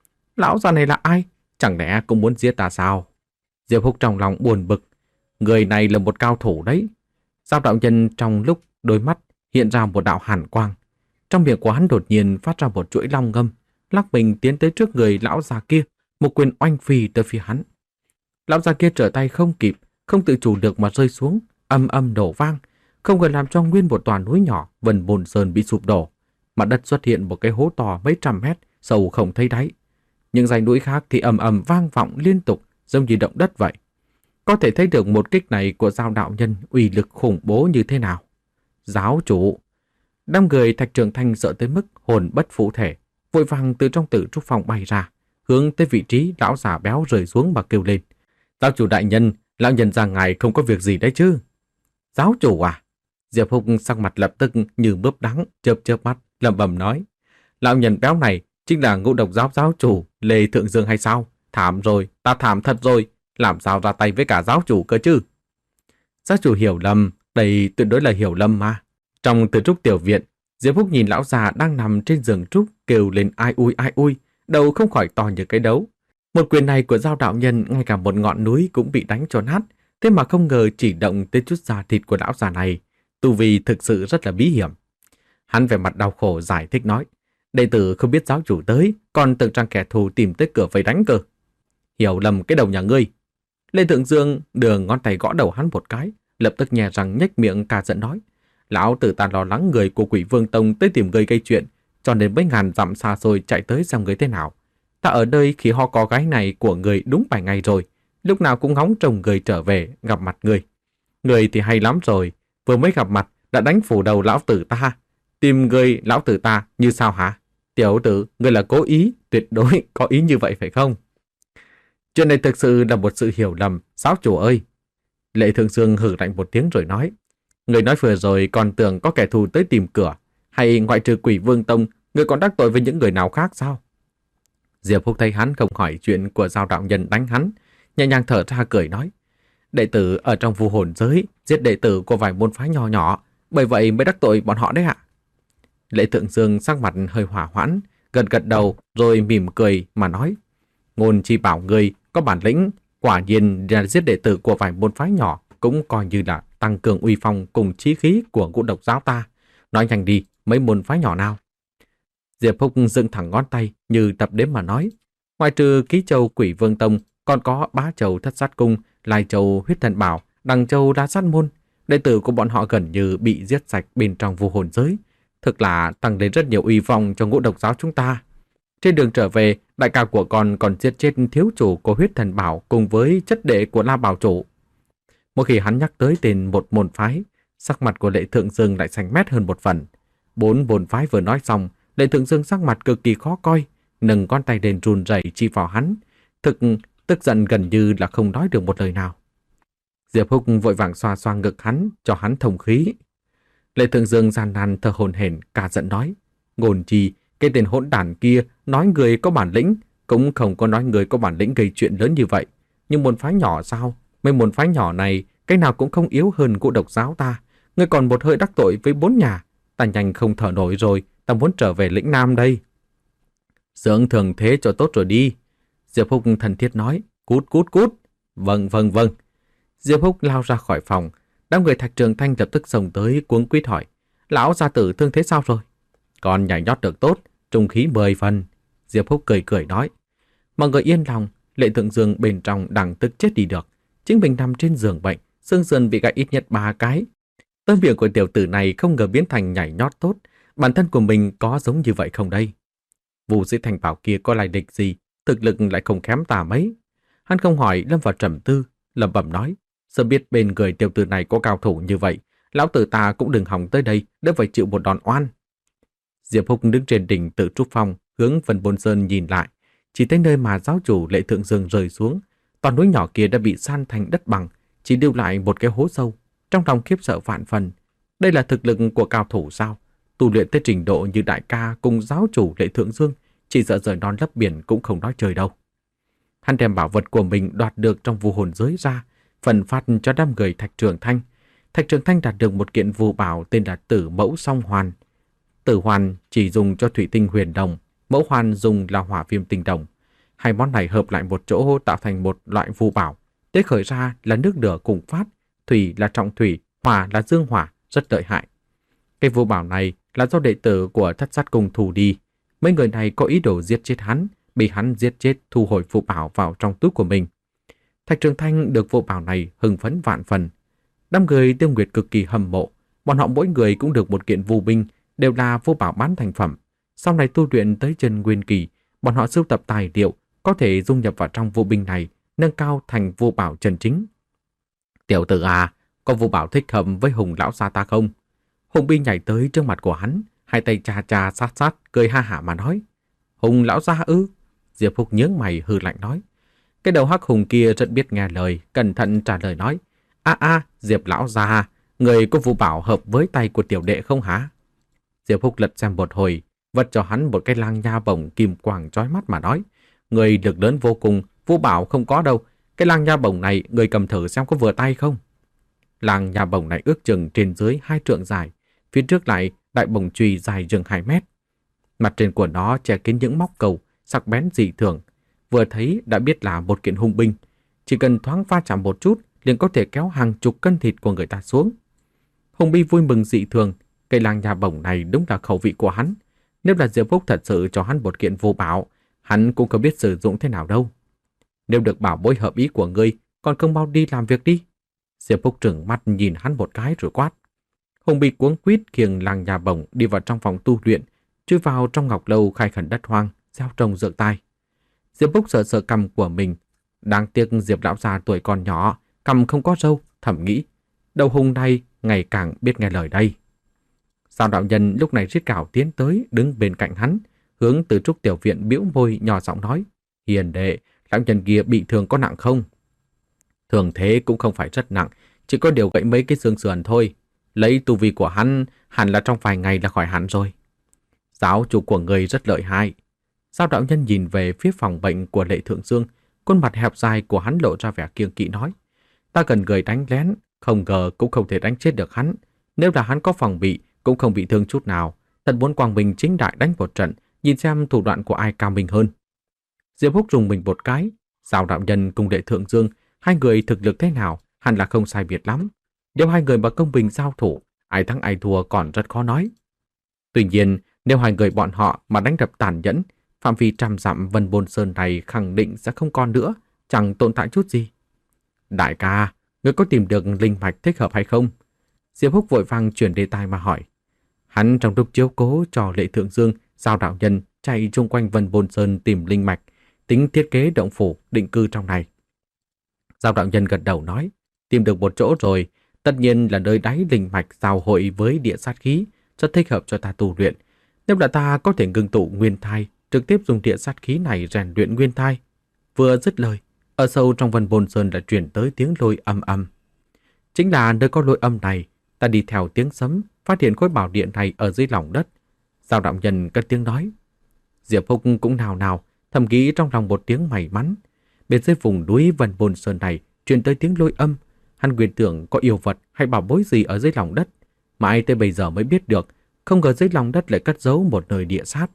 Lão già này là ai? Chẳng lẽ cũng muốn giết ta sao? Diệp Húc trong lòng buồn bực. Người này là một cao thủ đấy. Giao đạo nhân trong lúc đôi mắt hiện ra một đạo hàn quang. Trong miệng của hắn đột nhiên phát ra một chuỗi long ngâm, lắc mình tiến tới trước người lão già kia, một quyền oanh phi tới phía hắn. Lão già kia trở tay không kịp, không tự chủ được mà rơi xuống, âm âm nổ vang, không ngờ làm cho nguyên một tòa núi nhỏ Vân Môn Sơn bị sụp đổ. Mặt đất xuất hiện một cái hố to mấy trăm mét, sâu không thấy đáy. Những dãy núi khác thì ầm ầm vang vọng liên tục, giống như động đất vậy. Có thể thấy được một kích này của Giao đạo nhân uy lực khủng bố như thế nào. Giáo chủ! Đám người Thạch Trường Thanh sợ tới mức hồn bất phụ thể, vội vàng từ trong Tử Trúc Phòng bay ra, hướng tới vị trí lão già béo rơi xuống mà kêu lên: Giáo chủ đại nhân, lão nhân ra ngài không có việc gì đấy chứ? Giáo chủ à? Diệp Húc sắc mặt lập tức như bướp đắng, chớp chớp mắt, lẩm bẩm nói: Lão nhân béo này chính là Ngũ Độc Giáo giáo chủ Lê Thượng Dương hay sao? Thảm rồi, ta thảm thật rồi, làm sao ra tay với cả giáo chủ cơ chứ? Giáo chủ hiểu lầm, đây tuyệt đối là hiểu lầm mà. Trong Tử Trúc tiểu viện, Diệp Húc nhìn lão già đang nằm trên giường trúc kêu lên ai ui ai ui, đầu không khỏi to như cái đấu. Một quyền này của Giao đạo nhân ngay cả một ngọn núi cũng bị đánh cho nát, thế mà không ngờ chỉ động tới chút da thịt của lão già này, tu vi thực sự rất là bí hiểm. Hắn vẻ mặt đau khổ giải thích nói: Đệ tử không biết giáo chủ tới, còn tưởng rằng kẻ thù tìm tới cửa vây đánh cơ. Hiểu lầm cái đầu nhà ngươi. Lê Thượng Dương đưa ngón tay gõ đầu hắn một cái, lập tức nhè răng nhếch miệng cả giận nói: Lão tử ta lo lắng người của Quỷ Vương Tông tới tìm ngươi gây chuyện, cho nên mấy ngàn dặm xa xôi chạy tới xem ngươi thế nào. Ta ở đây khi ho có gái này của người đúng vài ngày rồi, lúc nào cũng ngóng trông người trở về gặp mặt người. Người thì hay lắm rồi, vừa mới gặp mặt đã đánh phủ đầu lão tử ta. Tìm người lão tử ta như sao hả? Tiểu tử, người là cố ý, tuyệt đối có ý như vậy phải không? Chuyện này thực sự là một sự hiểu lầm, giáo chủ ơi. Lệ Thượng Dương hừ lạnh một tiếng rồi nói: Người nói vừa rồi còn tưởng có kẻ thù tới tìm cửa, hay ngoại trừ Quỷ Vương Tông, người còn đắc tội với những người nào khác sao? Diệp Húc thấy hắn không hỏi chuyện của Giao đạo nhân đánh hắn, nhẹ nhàng thở ra cười nói: Đệ tử ở trong vu hồn giới giết đệ tử của vài môn phái nhỏ nhỏ, bởi vậy mới đắc tội bọn họ đấy ạ. Lệ Thượng Dương sắc mặt hơi hỏa hoãn, gật gật đầu rồi mỉm cười mà nói: Ngôn chi bảo người có bản lĩnh, quả nhiên là giết đệ tử của vài môn phái nhỏ cũng coi như là tăng cường uy phong cùng chí khí của Ngũ Độc Giáo ta. Nói nhanh đi, mấy môn phái nhỏ nào? Diệp Húc dựng thẳng ngón tay như tập đếm mà nói: Ngoài trừ Ký Châu Quỷ Vương Tông, còn có Bá Châu Thất Sát Cung, Lai Châu Huyết Thần Bảo, Đằng Châu Đa Sát Môn. Đệ tử của bọn họ gần như bị giết sạch bên trong vu hồn giới, thực là tăng lên rất nhiều uy phong cho Ngũ Độc Giáo chúng ta. Trên đường trở về, đại ca của con còn giết chết thiếu chủ của Huyết Thần Bảo cùng với chất đệ của La Bảo chủ. Mỗi khi hắn nhắc tới tên một môn phái, sắc mặt của Lệ Thượng Dương lại xanh mét hơn một phần. Bốn môn phái vừa nói xong, Lệ Thượng Dương sắc mặt cực kỳ khó coi, nâng con tay lên run rẩy chi vào hắn, thực tức giận gần như là không nói được một lời nào. Diệp Húc vội vàng xoa xoa ngực hắn, cho hắn thông khí. Lệ Thượng Dương gian nan thở hổn hển, cả giận nói: Ngôn chi, cái tên hỗn đản kia nói người có bản lĩnh, cũng không có nói người có bản lĩnh gây chuyện lớn như vậy. Nhưng môn phái nhỏ sao? Mấy môn phái nhỏ này, cái nào cũng không yếu hơn Ngũ Độc Giáo ta. Ngươi còn một hơi đắc tội với bốn nhà. Ta nhanh không thở nổi rồi, ta muốn trở về lĩnh Nam đây. Dưỡng thường thế cho tốt rồi đi. Diệp Húc thân thiết nói: Cút cút cút. Vâng vâng vâng. Diệp Húc lao ra khỏi phòng. Đám người Thạch Trường Thanh lập tức xông tới cuống quýt hỏi: Lão gia tử thương thế sao rồi? Còn nhảy nhót được tốt, trung khí mười phần. Diệp Húc cười cười nói. Mọi người yên lòng. Lệ Thượng Dương bên trong đằng tức chết đi được. Chính mình nằm trên giường bệnh, xương sườn bị gãy ít nhất ba cái. Tâm miệng của tiểu tử này không ngờ biến thành nhảy nhót tốt. Bản thân của mình có giống như vậy không đây? Vũ sĩ Thành Bảo kia có lai lịch gì, thực lực lại không kém ta mấy. Hắn không hỏi, lâm vào trầm tư, lẩm bẩm nói: Sớm biết bên người tiểu tử này có cao thủ như vậy, lão tử ta cũng đừng hòng tới đây, đỡ phải chịu một đòn oan. Diệp Húc đứng trên đỉnh Tử Trúc Phong, hướng Vân Bôn Sơn nhìn lại, chỉ thấy nơi mà giáo chủ Lệ Thượng Dương rơi xuống, toàn núi nhỏ kia đã bị san thành đất bằng, chỉ lưu lại một cái hố sâu. Trong lòng khiếp sợ vạn phần. Đây là thực lực của cao thủ sao? Tu luyện tới trình độ như đại ca cùng giáo chủ Lệ Thượng Dương, chỉ sợ rời non lấp biển cũng không nói chơi đâu. Hắn đem bảo vật của mình đoạt được trong vu hồn giới ra, phần phát cho đám người Thạch Trường Thanh. Thạch Trường Thanh đạt được một kiện phù bảo tên là Tử Mẫu Song Hoàn. Tử Hoàn chỉ dùng cho thủy tinh huyền đồng, Mẫu Hoàn dùng là hỏa viêm tinh đồng. Hai món này hợp lại một chỗ tạo thành một loại phù bảo. Tế khởi ra là nước lửa cùng phát, thủy là trọng thủy, hỏa là dương hỏa, rất lợi hại. Cái phù bảo này là do đệ tử của Thất Sát Cung thu đi. Mấy người này có ý đồ giết chết hắn, bị hắn giết chết thu hồi phù bảo vào trong túi của mình. Thạch Trường Thanh được phù bảo này hưng phấn vạn phần. Đám người Tiêu Nguyệt cực kỳ hâm mộ, bọn họ mỗi người cũng được một kiện phù binh, đều là phù bảo bán thành phẩm. Sau này tu luyện tới chân nguyên kỳ, bọn họ sưu tập tài liệu có thể dung nhập vào trong phù binh này, nâng cao thành phù bảo chân chính. Tiểu tử à, có phù bảo thích hợp với Hùng lão gia ta không? Hùng Bi nhảy tới trước mặt của hắn, hai tay chà chà sát sát, cười ha hả mà nói. Hùng lão gia ư? Diệp Húc nhướng mày hừ lạnh nói. Cái đầu hắc hùng kia rất biết nghe lời, cẩn thận trả lời nói. A a, Diệp lão gia, người có phù bảo hợp với tay của tiểu đệ không hả? Diệp Húc lật xem một hồi, vật cho hắn một cái lang nha bổng kim quang chói mắt mà nói. Người lực lớn vô cùng, phù bảo không có đâu. Cái lang nha bổng này, người cầm thử xem có vừa tay không? Lang nha bổng này ước chừng trên dưới hai trượng dài, phía trước lại đại bổng chùy dài chừng hai mét. Mặt trên của nó che kín những móc cầu, sắc bén dị thường. Vừa thấy đã biết là một kiện hung binh. Chỉ cần thoáng va chạm một chút, liền có thể kéo hàng chục cân thịt của người ta xuống. Hùng Bi vui mừng dị thường, cây lang nha bổng này đúng là khẩu vị của hắn. Nếu là Diệp Húc thật sự cho hắn một kiện vô bảo, hắn cũng không biết sử dụng thế nào đâu. Nếu được bảo bối hợp ý của ngươi, còn không mau đi làm việc đi. Diệp Húc trừng mắt nhìn hắn một cái rồi quát. Hùng Bi cuống quýt khiêng lang nha bổng đi vào trong phòng tu luyện, chui vào trong ngọc lâu khai khẩn đất hoang, gieo trồng dược tài. Diệp Húc sợ sợ cằm của mình. Đáng tiếc Diệp lão già tuổi còn nhỏ, cằm không có râu, thầm nghĩ. Đầu hùng này ngày càng biết nghe lời đây. Sao đạo nhân lúc này rít gào tiến tới, đứng bên cạnh hắn, hướng từ trúc tiểu viện bĩu môi nhỏ giọng nói. Hiền đệ, lão nhân kia bị thương có nặng không? Thường thế cũng không phải rất nặng, chỉ có điều gãy mấy cái xương sườn thôi. Lấy tu vi của hắn, hẳn là trong vài ngày là khỏi hẳn rồi. Giáo chủ của người rất lợi hại. Sao đạo nhân nhìn về phía phòng bệnh của Lệ Thượng Dương, khuôn mặt hẹp dài của hắn lộ ra vẻ kiêng kỵ nói. Ta cần người đánh lén, không ngờ cũng không thể đánh chết được hắn. Nếu là hắn có phòng bị, cũng không bị thương chút nào. Thật muốn quang minh chính đại đánh một trận, nhìn xem thủ đoạn của ai cao minh hơn. Diệp Húc rùng mình một cái. Sao đạo nhân cùng Lệ Thượng Dương, hai người thực lực thế nào, hẳn là không sai biệt lắm. Nếu hai người mà công bình giao thủ, ai thắng ai thua còn rất khó nói. Tuy nhiên, nếu hai người bọn họ mà đánh đập tàn nhẫn, phạm vi trăm dặm Vân Bôn Sơn này khẳng định sẽ không còn nữa, chẳng tồn tại chút gì. Đại ca, người có tìm được linh mạch thích hợp hay không? Diệp Húc vội vàng chuyển đề tài mà hỏi. Hắn trong lúc chiếu cố cho Lệ Thượng Dương, Giao đạo nhân chạy chung quanh Vân Bôn Sơn tìm linh mạch, tính thiết kế động phủ định cư trong này. Giao đạo nhân gật đầu nói, tìm được một chỗ rồi, tất nhiên là nơi đáy linh mạch giao hội với địa sát khí, rất thích hợp cho ta tu luyện. Nếu là ta có thể ngưng tụ nguyên thai, trực tiếp dùng địa sát khí này rèn luyện nguyên thai. Vừa dứt lời, ở sâu trong Vân Bôn Sơn đã truyền tới tiếng lôi âm âm. Chính là nơi có lôi âm này, ta đi theo tiếng sấm, phát hiện khối bảo điện này ở dưới lòng đất. Giao đạo nhân cất tiếng nói. Diệp Húc cũng nào nào, thầm nghĩ trong lòng một tiếng may mắn. Bên dưới vùng núi Vân Bôn Sơn này truyền tới tiếng lôi âm. Hắn nguyên tưởng có yêu vật hay bảo bối gì ở dưới lòng đất, mãi tới bây giờ mới biết được, không ngờ dưới lòng đất lại cất giấu một nơi địa sát.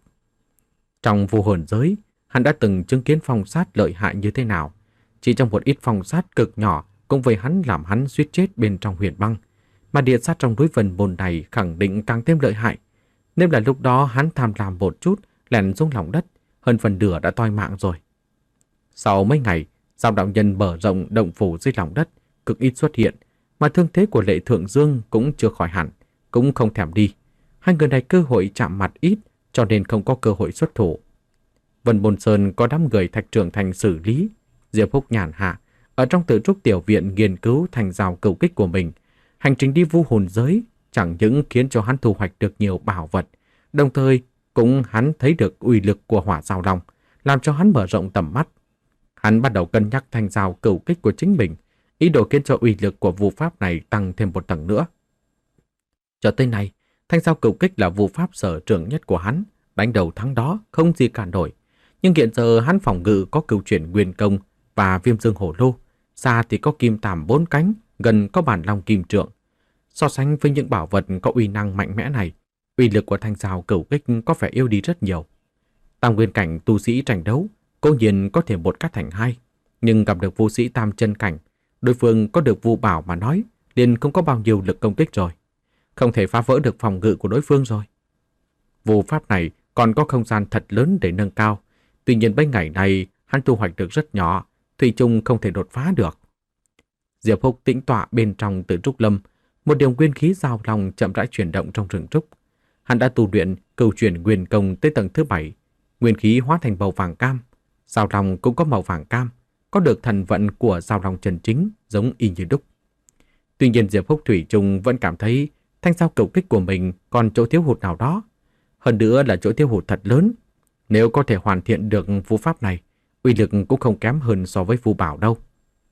Trong vô hồn giới, hắn đã từng chứng kiến phong sát lợi hại như thế nào. Chỉ trong một ít phong sát cực nhỏ cũng với hắn làm hắn suýt chết bên trong huyền băng. Mà địa sát trong núi Vân Bôn này khẳng định càng thêm lợi hại. Nếu là lúc đó hắn tham lam một chút, lẻn xuống lòng đất, hơn phần nửa đã toi mạng rồi. Sau mấy ngày, Giao đạo nhân mở rộng động phủ dưới lòng đất, cực ít xuất hiện, mà thương thế của Lệ Thượng Dương cũng chưa khỏi hẳn, cũng không thèm đi. Hai người này cơ hội chạm mặt ít, cho nên không có cơ hội xuất thủ. Vân Bôn Sơn có đám người Thạch Trường Thành xử lý. Diệp Húc nhàn hạ, ở trong Tử Trúc tiểu viện nghiên cứu thành rào cửu kích của mình. Hành trình đi vu hồn giới chẳng những khiến cho hắn thu hoạch được nhiều bảo vật, đồng thời cũng hắn thấy được uy lực của hỏa giao long, làm cho hắn mở rộng tầm mắt. Hắn bắt đầu cân nhắc thanh giao cửu kích của chính mình, ý đồ khiến cho uy lực của vu pháp này tăng thêm một tầng nữa. Cho tới nay, thanh giao cửu kích là vu pháp sở trường nhất của hắn, đánh đầu thắng đó không gì cản nổi. Nhưng hiện giờ hắn phòng ngự có cửu chuyển nguyên công và viêm dương hổ lô, xa thì có kim tàm bốn cánh, gần có bản long kim trượng. So sánh với những bảo vật có uy năng mạnh mẽ này, uy lực của thanh giao cửu kích có vẻ yếu đi rất nhiều. Tam nguyên cảnh tu sĩ tranh đấu, cố nhiên có thể một cắt thành hai, nhưng gặp được vu sĩ tam chân cảnh, đối phương có được vu bảo mà nói, liền không có bao nhiêu lực công kích rồi. Không thể phá vỡ được phòng ngự của đối phương rồi. Vu pháp này còn có không gian thật lớn để nâng cao, tuy nhiên mấy ngày này hắn thu hoạch được rất nhỏ, thủy chung không thể đột phá được. Diệp Húc tĩnh tọa bên trong Tử Trúc Lâm, một điều nguyên khí giao long chậm rãi chuyển động trong rừng trúc. Hắn đã tu luyện cửu chuyển nguyên công tới tầng thứ bảy, nguyên khí hóa thành màu vàng cam, giao long cũng có màu vàng cam, có được thần vận của giao long chân chính, giống y như đúc. Tuy nhiên Diệp Húc thủy chung vẫn cảm thấy thanh giao cửu kích của mình còn chỗ thiếu hụt nào đó. Hơn nữa là chỗ thiếu hụt thật lớn. Nếu có thể hoàn thiện được vu pháp này, uy lực cũng không kém hơn so với vu bảo đâu.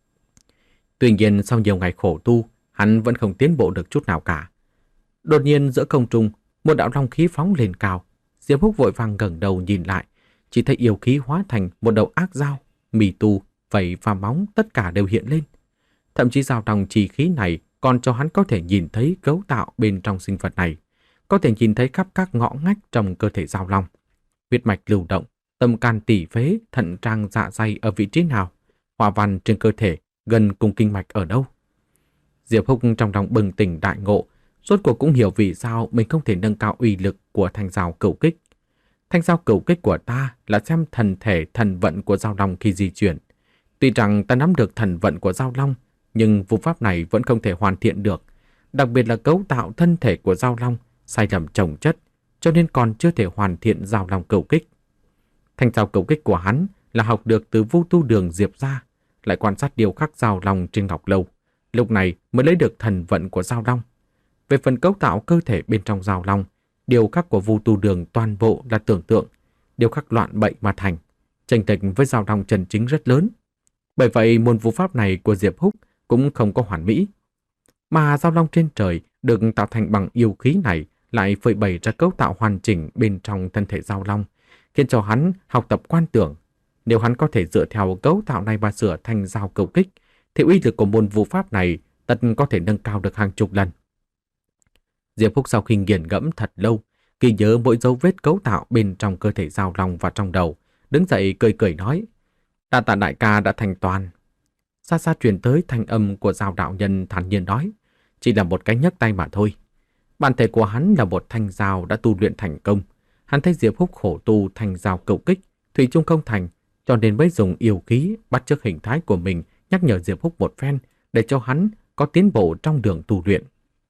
Tuy nhiên sau nhiều ngày khổ tu, hắn vẫn không tiến bộ được chút nào cả. Đột nhiên giữa không trung, một đạo long khí phóng lên cao. Diệp Húc vội vàng ngẩng đầu nhìn lại, chỉ thấy yêu khí hóa thành một đầu ác dao, mì tu, vảy và móng tất cả đều hiện lên. Thậm chí dao long chi khí này còn cho hắn có thể nhìn thấy cấu tạo bên trong sinh vật này, có thể nhìn thấy khắp các ngõ ngách trong cơ thể dao long. Huyết mạch lưu động, tâm can tỳ phế, thận trang dạ dày ở vị trí nào, hoa văn trên cơ thể gần cùng kinh mạch ở đâu. Diệp Húc trong lòng bừng tỉnh đại ngộ, rốt cuộc cũng hiểu vì sao mình không thể nâng cao uy lực của thanh giao cửu kích. Thanh giao cửu kích của ta là xem thần thể thần vận của dao long khi di chuyển. Tuy rằng ta nắm được thần vận của dao long, nhưng vu pháp này vẫn không thể hoàn thiện được, đặc biệt là cấu tạo thân thể của dao long sai lầm chồng chất, cho nên còn chưa thể hoàn thiện dao long cửu kích. Thanh giao cửu kích của hắn là học được từ Vu Tu Đường Diệp ra, lại quan sát điều khắc dao long trên ngọc lâu, lúc này mới lấy được thần vận của dao long. Về phần cấu tạo cơ thể bên trong dao long, điều khắc của Vu Tu Đường toàn bộ là tưởng tượng, điều khắc loạn bậy mà thành, chênh lệch với dao long chân chính rất lớn. Bởi vậy môn vu pháp này của Diệp Húc cũng không có hoàn mỹ. Mà dao long trên trời được tạo thành bằng yêu khí này lại phơi bày ra cấu tạo hoàn chỉnh bên trong thân thể dao long, khiến cho hắn học tập quan tưởng. Nếu hắn có thể dựa theo cấu tạo này mà sửa thành dao cửu kích, thì uy lực của môn vu pháp này tất có thể nâng cao được hàng chục lần. Diệp Húc sau khi nghiền ngẫm thật lâu, ghi nhớ mỗi dấu vết cấu tạo bên trong cơ thể dao long và trong đầu, đứng dậy cười cười nói: "Đa tạ đại ca đã thành toàn." Xa xa truyền tới thanh âm của Dao đạo nhân thản nhiên nói: "Chỉ là một cái nhấc tay mà thôi." Bản thể của hắn là một thanh dao đã tu luyện thành công. Hắn thấy Diệp Húc khổ tu thành dao cửu kích, thủy chung không thành, cho nên mới dùng yêu khí bắt chước hình thái của mình nhắc nhở Diệp Húc một phen để cho hắn có tiến bộ trong đường tu luyện.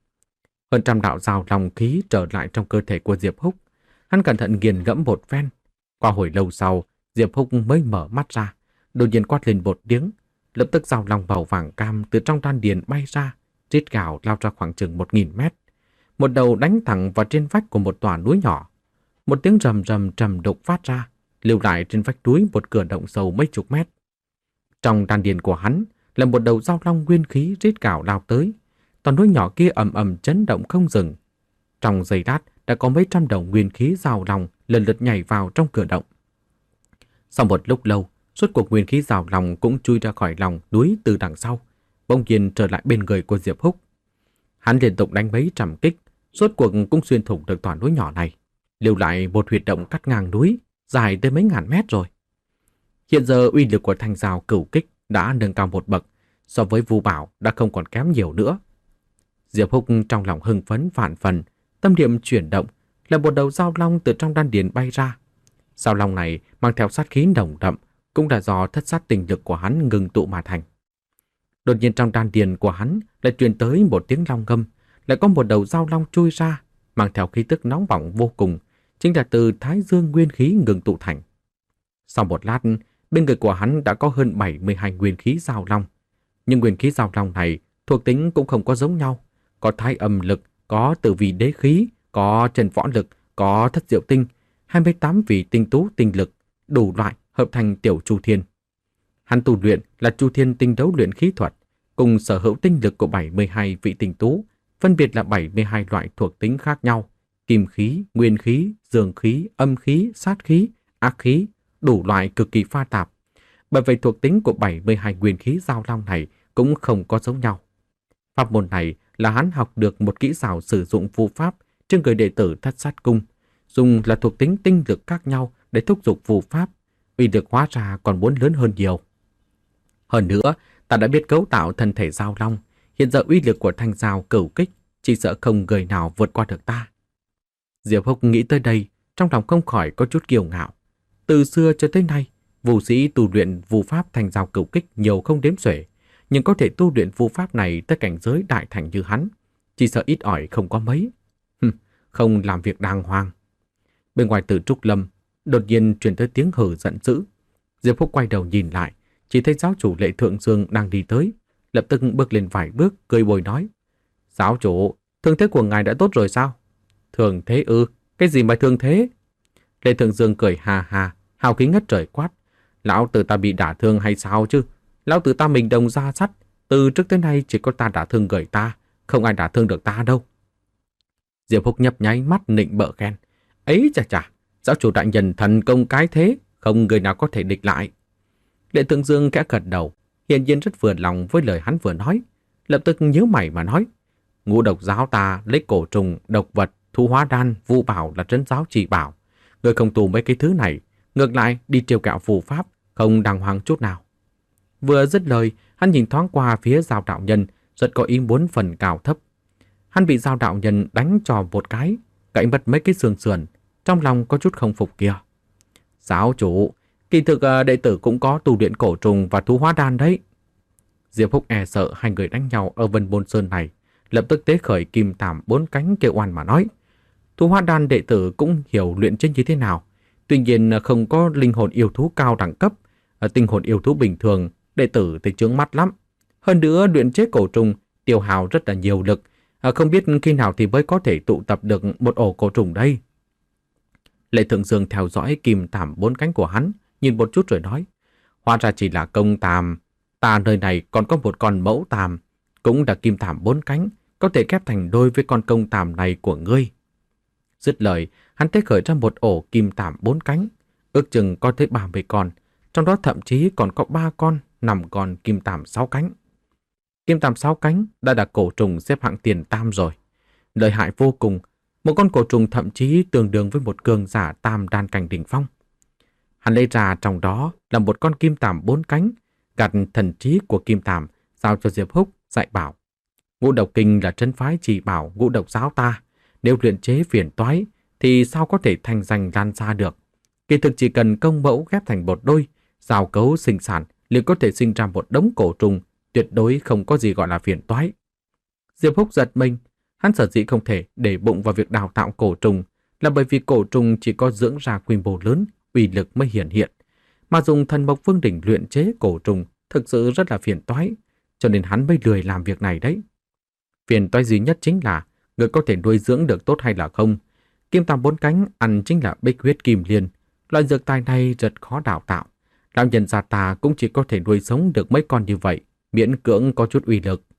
Hơn trăm đạo dao long khí trở lại trong cơ thể của Diệp Húc. Hắn cẩn thận nghiền ngẫm một phen. Qua hồi lâu sau, Diệp Húc mới mở mắt ra, đột nhiên quát lên một tiếng, lập tức dao long màu vàng cam từ trong đan điền bay ra, rít gào lao ra khoảng chừng một nghìn mét. Một đầu đánh thẳng vào trên vách của một tòa núi nhỏ. Một tiếng rầm rầm trầm đục phát ra, lưu lại trên vách núi một cửa động sâu mấy chục mét. Trong đan điền của hắn là một đầu dao long nguyên khí rít gào lao tới. Toàn núi nhỏ kia ầm ầm chấn động không dừng. Trong giây lát đã có mấy trăm đầu nguyên khí dao long lần lượt nhảy vào trong cửa động. Sau một lúc lâu, suốt cuộc nguyên khí dao long cũng chui ra khỏi lòng núi từ đằng sau, bỗng nhiên trở lại bên người của Diệp Húc. Hắn liên tục đánh mấy trăm kích, suốt cuộc cũng xuyên thủng được toàn núi nhỏ này, lưu lại một huyệt động cắt ngang núi, dài tới mấy ngàn mét rồi. Hiện giờ uy lực của thanh dao cửu kích đã nâng cao một bậc, so với Vu Bảo đã không còn kém nhiều nữa. Diệp Húc trong lòng hưng phấn vạn phần, tâm niệm chuyển động, là một đầu dao long từ trong đan điền bay ra. Dao long này mang theo sát khí nồng đậm, cũng là do thất sát tình lực của hắn ngừng tụ mà thành. Đột nhiên trong đan điền của hắn lại truyền tới một tiếng long ngâm, lại có một đầu dao long chui ra, mang theo khí tức nóng bỏng vô cùng, chính là từ Thái Dương nguyên khí ngừng tụ thành. Sau một lát, bên người của hắn đã có hơn bảy mươi hai nguyên khí dao long, nhưng nguyên khí dao long này thuộc tính cũng không có giống nhau, có thái âm lực, có tử vi đế khí, có chân võ lực, có thất diệu tinh, hai mươi tám vị tinh tú tinh lực, đủ loại hợp thành tiểu Chu Thiên. Hắn tu luyện là Chu Thiên tinh đấu luyện khí thuật, cùng sở hữu tinh lực của bảy mươi hai vị tinh tú, phân biệt là bảy mươi hai loại thuộc tính khác nhau: kim khí, nguyên khí, dương khí, âm khí, sát khí, ác khí, đủ loại cực kỳ pha tạp. Bởi vậy thuộc tính của bảy mươi hai nguyên khí giao long này cũng không có giống nhau. Pháp môn này là hắn học được một kỹ xảo sử dụng phù pháp trên người đệ tử Thất Sát Cung, dùng là thuộc tính tinh lực khác nhau để thúc giục phù pháp, uy lực hóa ra còn muốn lớn hơn nhiều. Hơn nữa, ta đã biết cấu tạo thân thể giao long, hiện giờ uy lực của thanh giao cửu kích chỉ sợ không người nào vượt qua được ta. Diệp Húc nghĩ tới đây, trong lòng không khỏi có chút kiêu ngạo. Từ xưa cho tới nay, vũ sĩ tu luyện phù pháp thanh giao cửu kích nhiều không đếm xuể, nhưng có thể tu luyện phù pháp này tới cảnh giới đại thành như hắn, chỉ sợ ít ỏi không có mấy. Hừm, không làm việc đàng hoàng. Bên ngoài Tử Trúc Lâm, đột nhiên truyền tới tiếng hừ giận dữ. Diệp Húc quay đầu nhìn lại, chỉ thấy giáo chủ Lệ Thượng Dương đang đi tới, lập tức bước lên vài bước, cười bồi nói: "Giáo chủ, thương thế của ngài đã tốt rồi sao?" "Thương thế ư? Cái gì mà thương thế?" Lệ Thượng Dương cười hà hà, hào khí ngất trời quát: "Lão tử ta bị đả thương hay sao chứ? Lão tử ta mình đồng ra sắt, từ trước tới nay chỉ có ta đả thương người ta, không ai đả thương được ta đâu." Diệp Húc nhấp nháy mắt nịnh bợ khen: "Ấy chà chà, giáo chủ đại nhân thần công cái thế, không người nào có thể địch lại." Lệ Thượng Dương khẽ gật đầu, hiển nhiên rất vừa lòng với lời hắn vừa nói, lập tức nhíu mày mà nói: "Ngũ độc giáo ta lấy cổ trùng, độc vật, thu hóa đan, vu bảo là trấn giáo chỉ bảo. Người không tu mấy cái thứ này, ngược lại đi trêu cạo phù pháp, không đàng hoàng chút nào." Vừa dứt lời, hắn nhìn thoáng qua phía Giao đạo nhân, rất có ý muốn phần cao thấp. Hắn bị Giao đạo nhân đánh cho một cái, gãy mất mấy cái xương sườn, trong lòng có chút không phục kia. "Giáo chủ, kỳ thực đệ tử cũng có tu luyện cổ trùng và thu hóa đan đấy." Diệp Húc e sợ hai người đánh nhau ở Vân Bôn Sơn này, lập tức tế khởi kim thảm bốn cánh kêu oan mà nói: "Thu hóa đan đệ tử cũng hiểu luyện chế như thế nào, tuy nhiên không có linh hồn yêu thú cao đẳng cấp, ở tinh hồn yêu thú bình thường đệ tử thì chướng mắt lắm. Hơn nữa luyện chế cổ trùng tiêu hao rất là nhiều lực, không biết khi nào thì mới có thể tụ tập được một ổ cổ trùng đây." Lệ Thượng Dương theo dõi kim thảm bốn cánh của hắn, nhìn một chút rồi nói: "Hóa ra chỉ là công tàm, ta nơi này còn có một con mẫu tàm, cũng là kim thảm bốn cánh, có thể ghép thành đôi với con công tàm này của ngươi." Dứt lời, hắn tế khởi ra một ổ kim thảm bốn cánh, ước chừng có tới ba mươi con, trong đó thậm chí còn có ba con nằm con kim thảm sáu cánh. Kim thảm sáu cánh đã là cổ trùng xếp hạng tiền tam rồi, lợi hại vô cùng. Một con cổ trùng thậm chí tương đương với một cường giả tam đan cảnh đỉnh phong. Hắn lấy ra trong đó là một con kim thảm bốn cánh, gạt thần trí của kim thảm giao cho Diệp Húc, dạy bảo: "Ngũ độc kinh là trấn phái chỉ bảo ngũ độc giáo ta, nếu luyện chế phiền toái thì sao có thể thành danh lan xa được. Kỳ thực chỉ cần công mẫu ghép thành một đôi, giao cấu sinh sản liền có thể sinh ra một đống cổ trùng, tuyệt đối không có gì gọi là phiền toái." Diệp Húc giật mình, hắn sở dĩ không thể để bụng vào việc đào tạo cổ trùng là bởi vì cổ trùng chỉ có dưỡng ra quy mô lớn, uy lực mới hiển hiện, mà dùng thần mộc vương đỉnh luyện chế cổ trùng thực sự rất là phiền toái, cho nên hắn mới lười làm việc này đấy. Phiền toái duy nhất chính là người có thể nuôi dưỡng được tốt hay là không. Kim tam bốn cánh ăn chính là bích huyết kim liên, loại dược tài này rất khó đào tạo. Lão nhân gia ta cũng chỉ có thể nuôi sống được mấy con như vậy, miễn cưỡng có chút uy lực.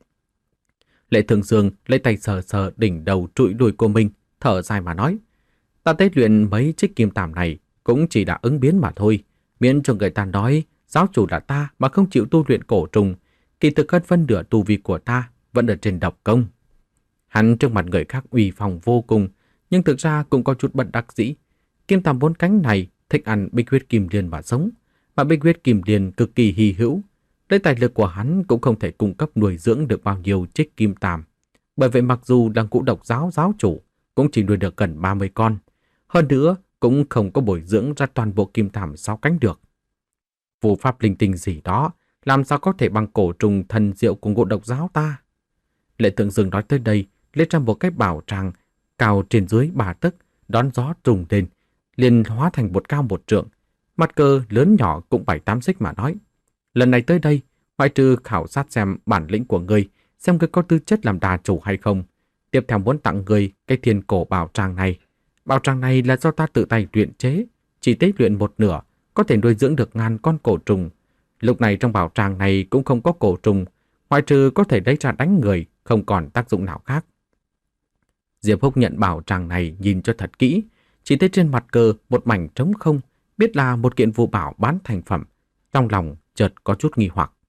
Lệ Thượng Dương lấy tay sờ sờ đỉnh đầu trụi đuôi của mình, thở dài mà nói: "Ta tế luyện mấy trích kim tàm này cũng chỉ đã ứng biến mà thôi, miễn cho người ta nói giáo chủ là ta mà không chịu tu luyện cổ trùng, kỳ thực hơn phân nửa tu vi của ta vẫn ở trên độc công." Hắn trước mặt người khác uy phong vô cùng, nhưng thực ra cũng có chút bất đắc dĩ. Kim tàm bốn cánh này thích ăn bích huyết kim liên mà sống, mà bích huyết kim liên cực kỳ hy hữu. Lấy tài lực của hắn cũng không thể cung cấp nuôi dưỡng được bao nhiêu trích kim tàm. Bởi vậy mặc dù là ngũ độc giáo giáo chủ, cũng chỉ nuôi được gần ba mươi con. Hơn nữa, cũng không có bồi dưỡng ra toàn bộ kim tàm sáu cánh được. Phù pháp linh tinh gì đó, làm sao có thể bằng cổ trùng thần diệu của ngũ độc giáo ta? Lệ Thượng Dương nói tới đây, lấy ra một cái bảo tràng cao trên dưới ba tấc, đón gió trùng lên, liền hóa thành một cao một trượng. Mặt cờ lớn nhỏ cũng bảy tám xích mà nói: "Lần này tới đây, ngoại trừ khảo sát xem bản lĩnh của ngươi, xem ngươi có tư chất làm đà chủ hay không. Tiếp theo muốn tặng ngươi cái thiên cổ bảo tràng này. Bảo tràng này là do ta tự tay luyện chế, chỉ tế luyện một nửa, có thể nuôi dưỡng được ngàn con cổ trùng. Lúc này trong bảo tràng này cũng không có cổ trùng, ngoại trừ có thể lấy ra đánh người, không còn tác dụng nào khác. Diệp Húc nhận bảo tràng này nhìn cho thật kỹ, chỉ thấy trên mặt cờ một mảnh trống không, biết là một kiện vô bảo bán thành phẩm. Trong lòng chợt có chút nghi hoặc.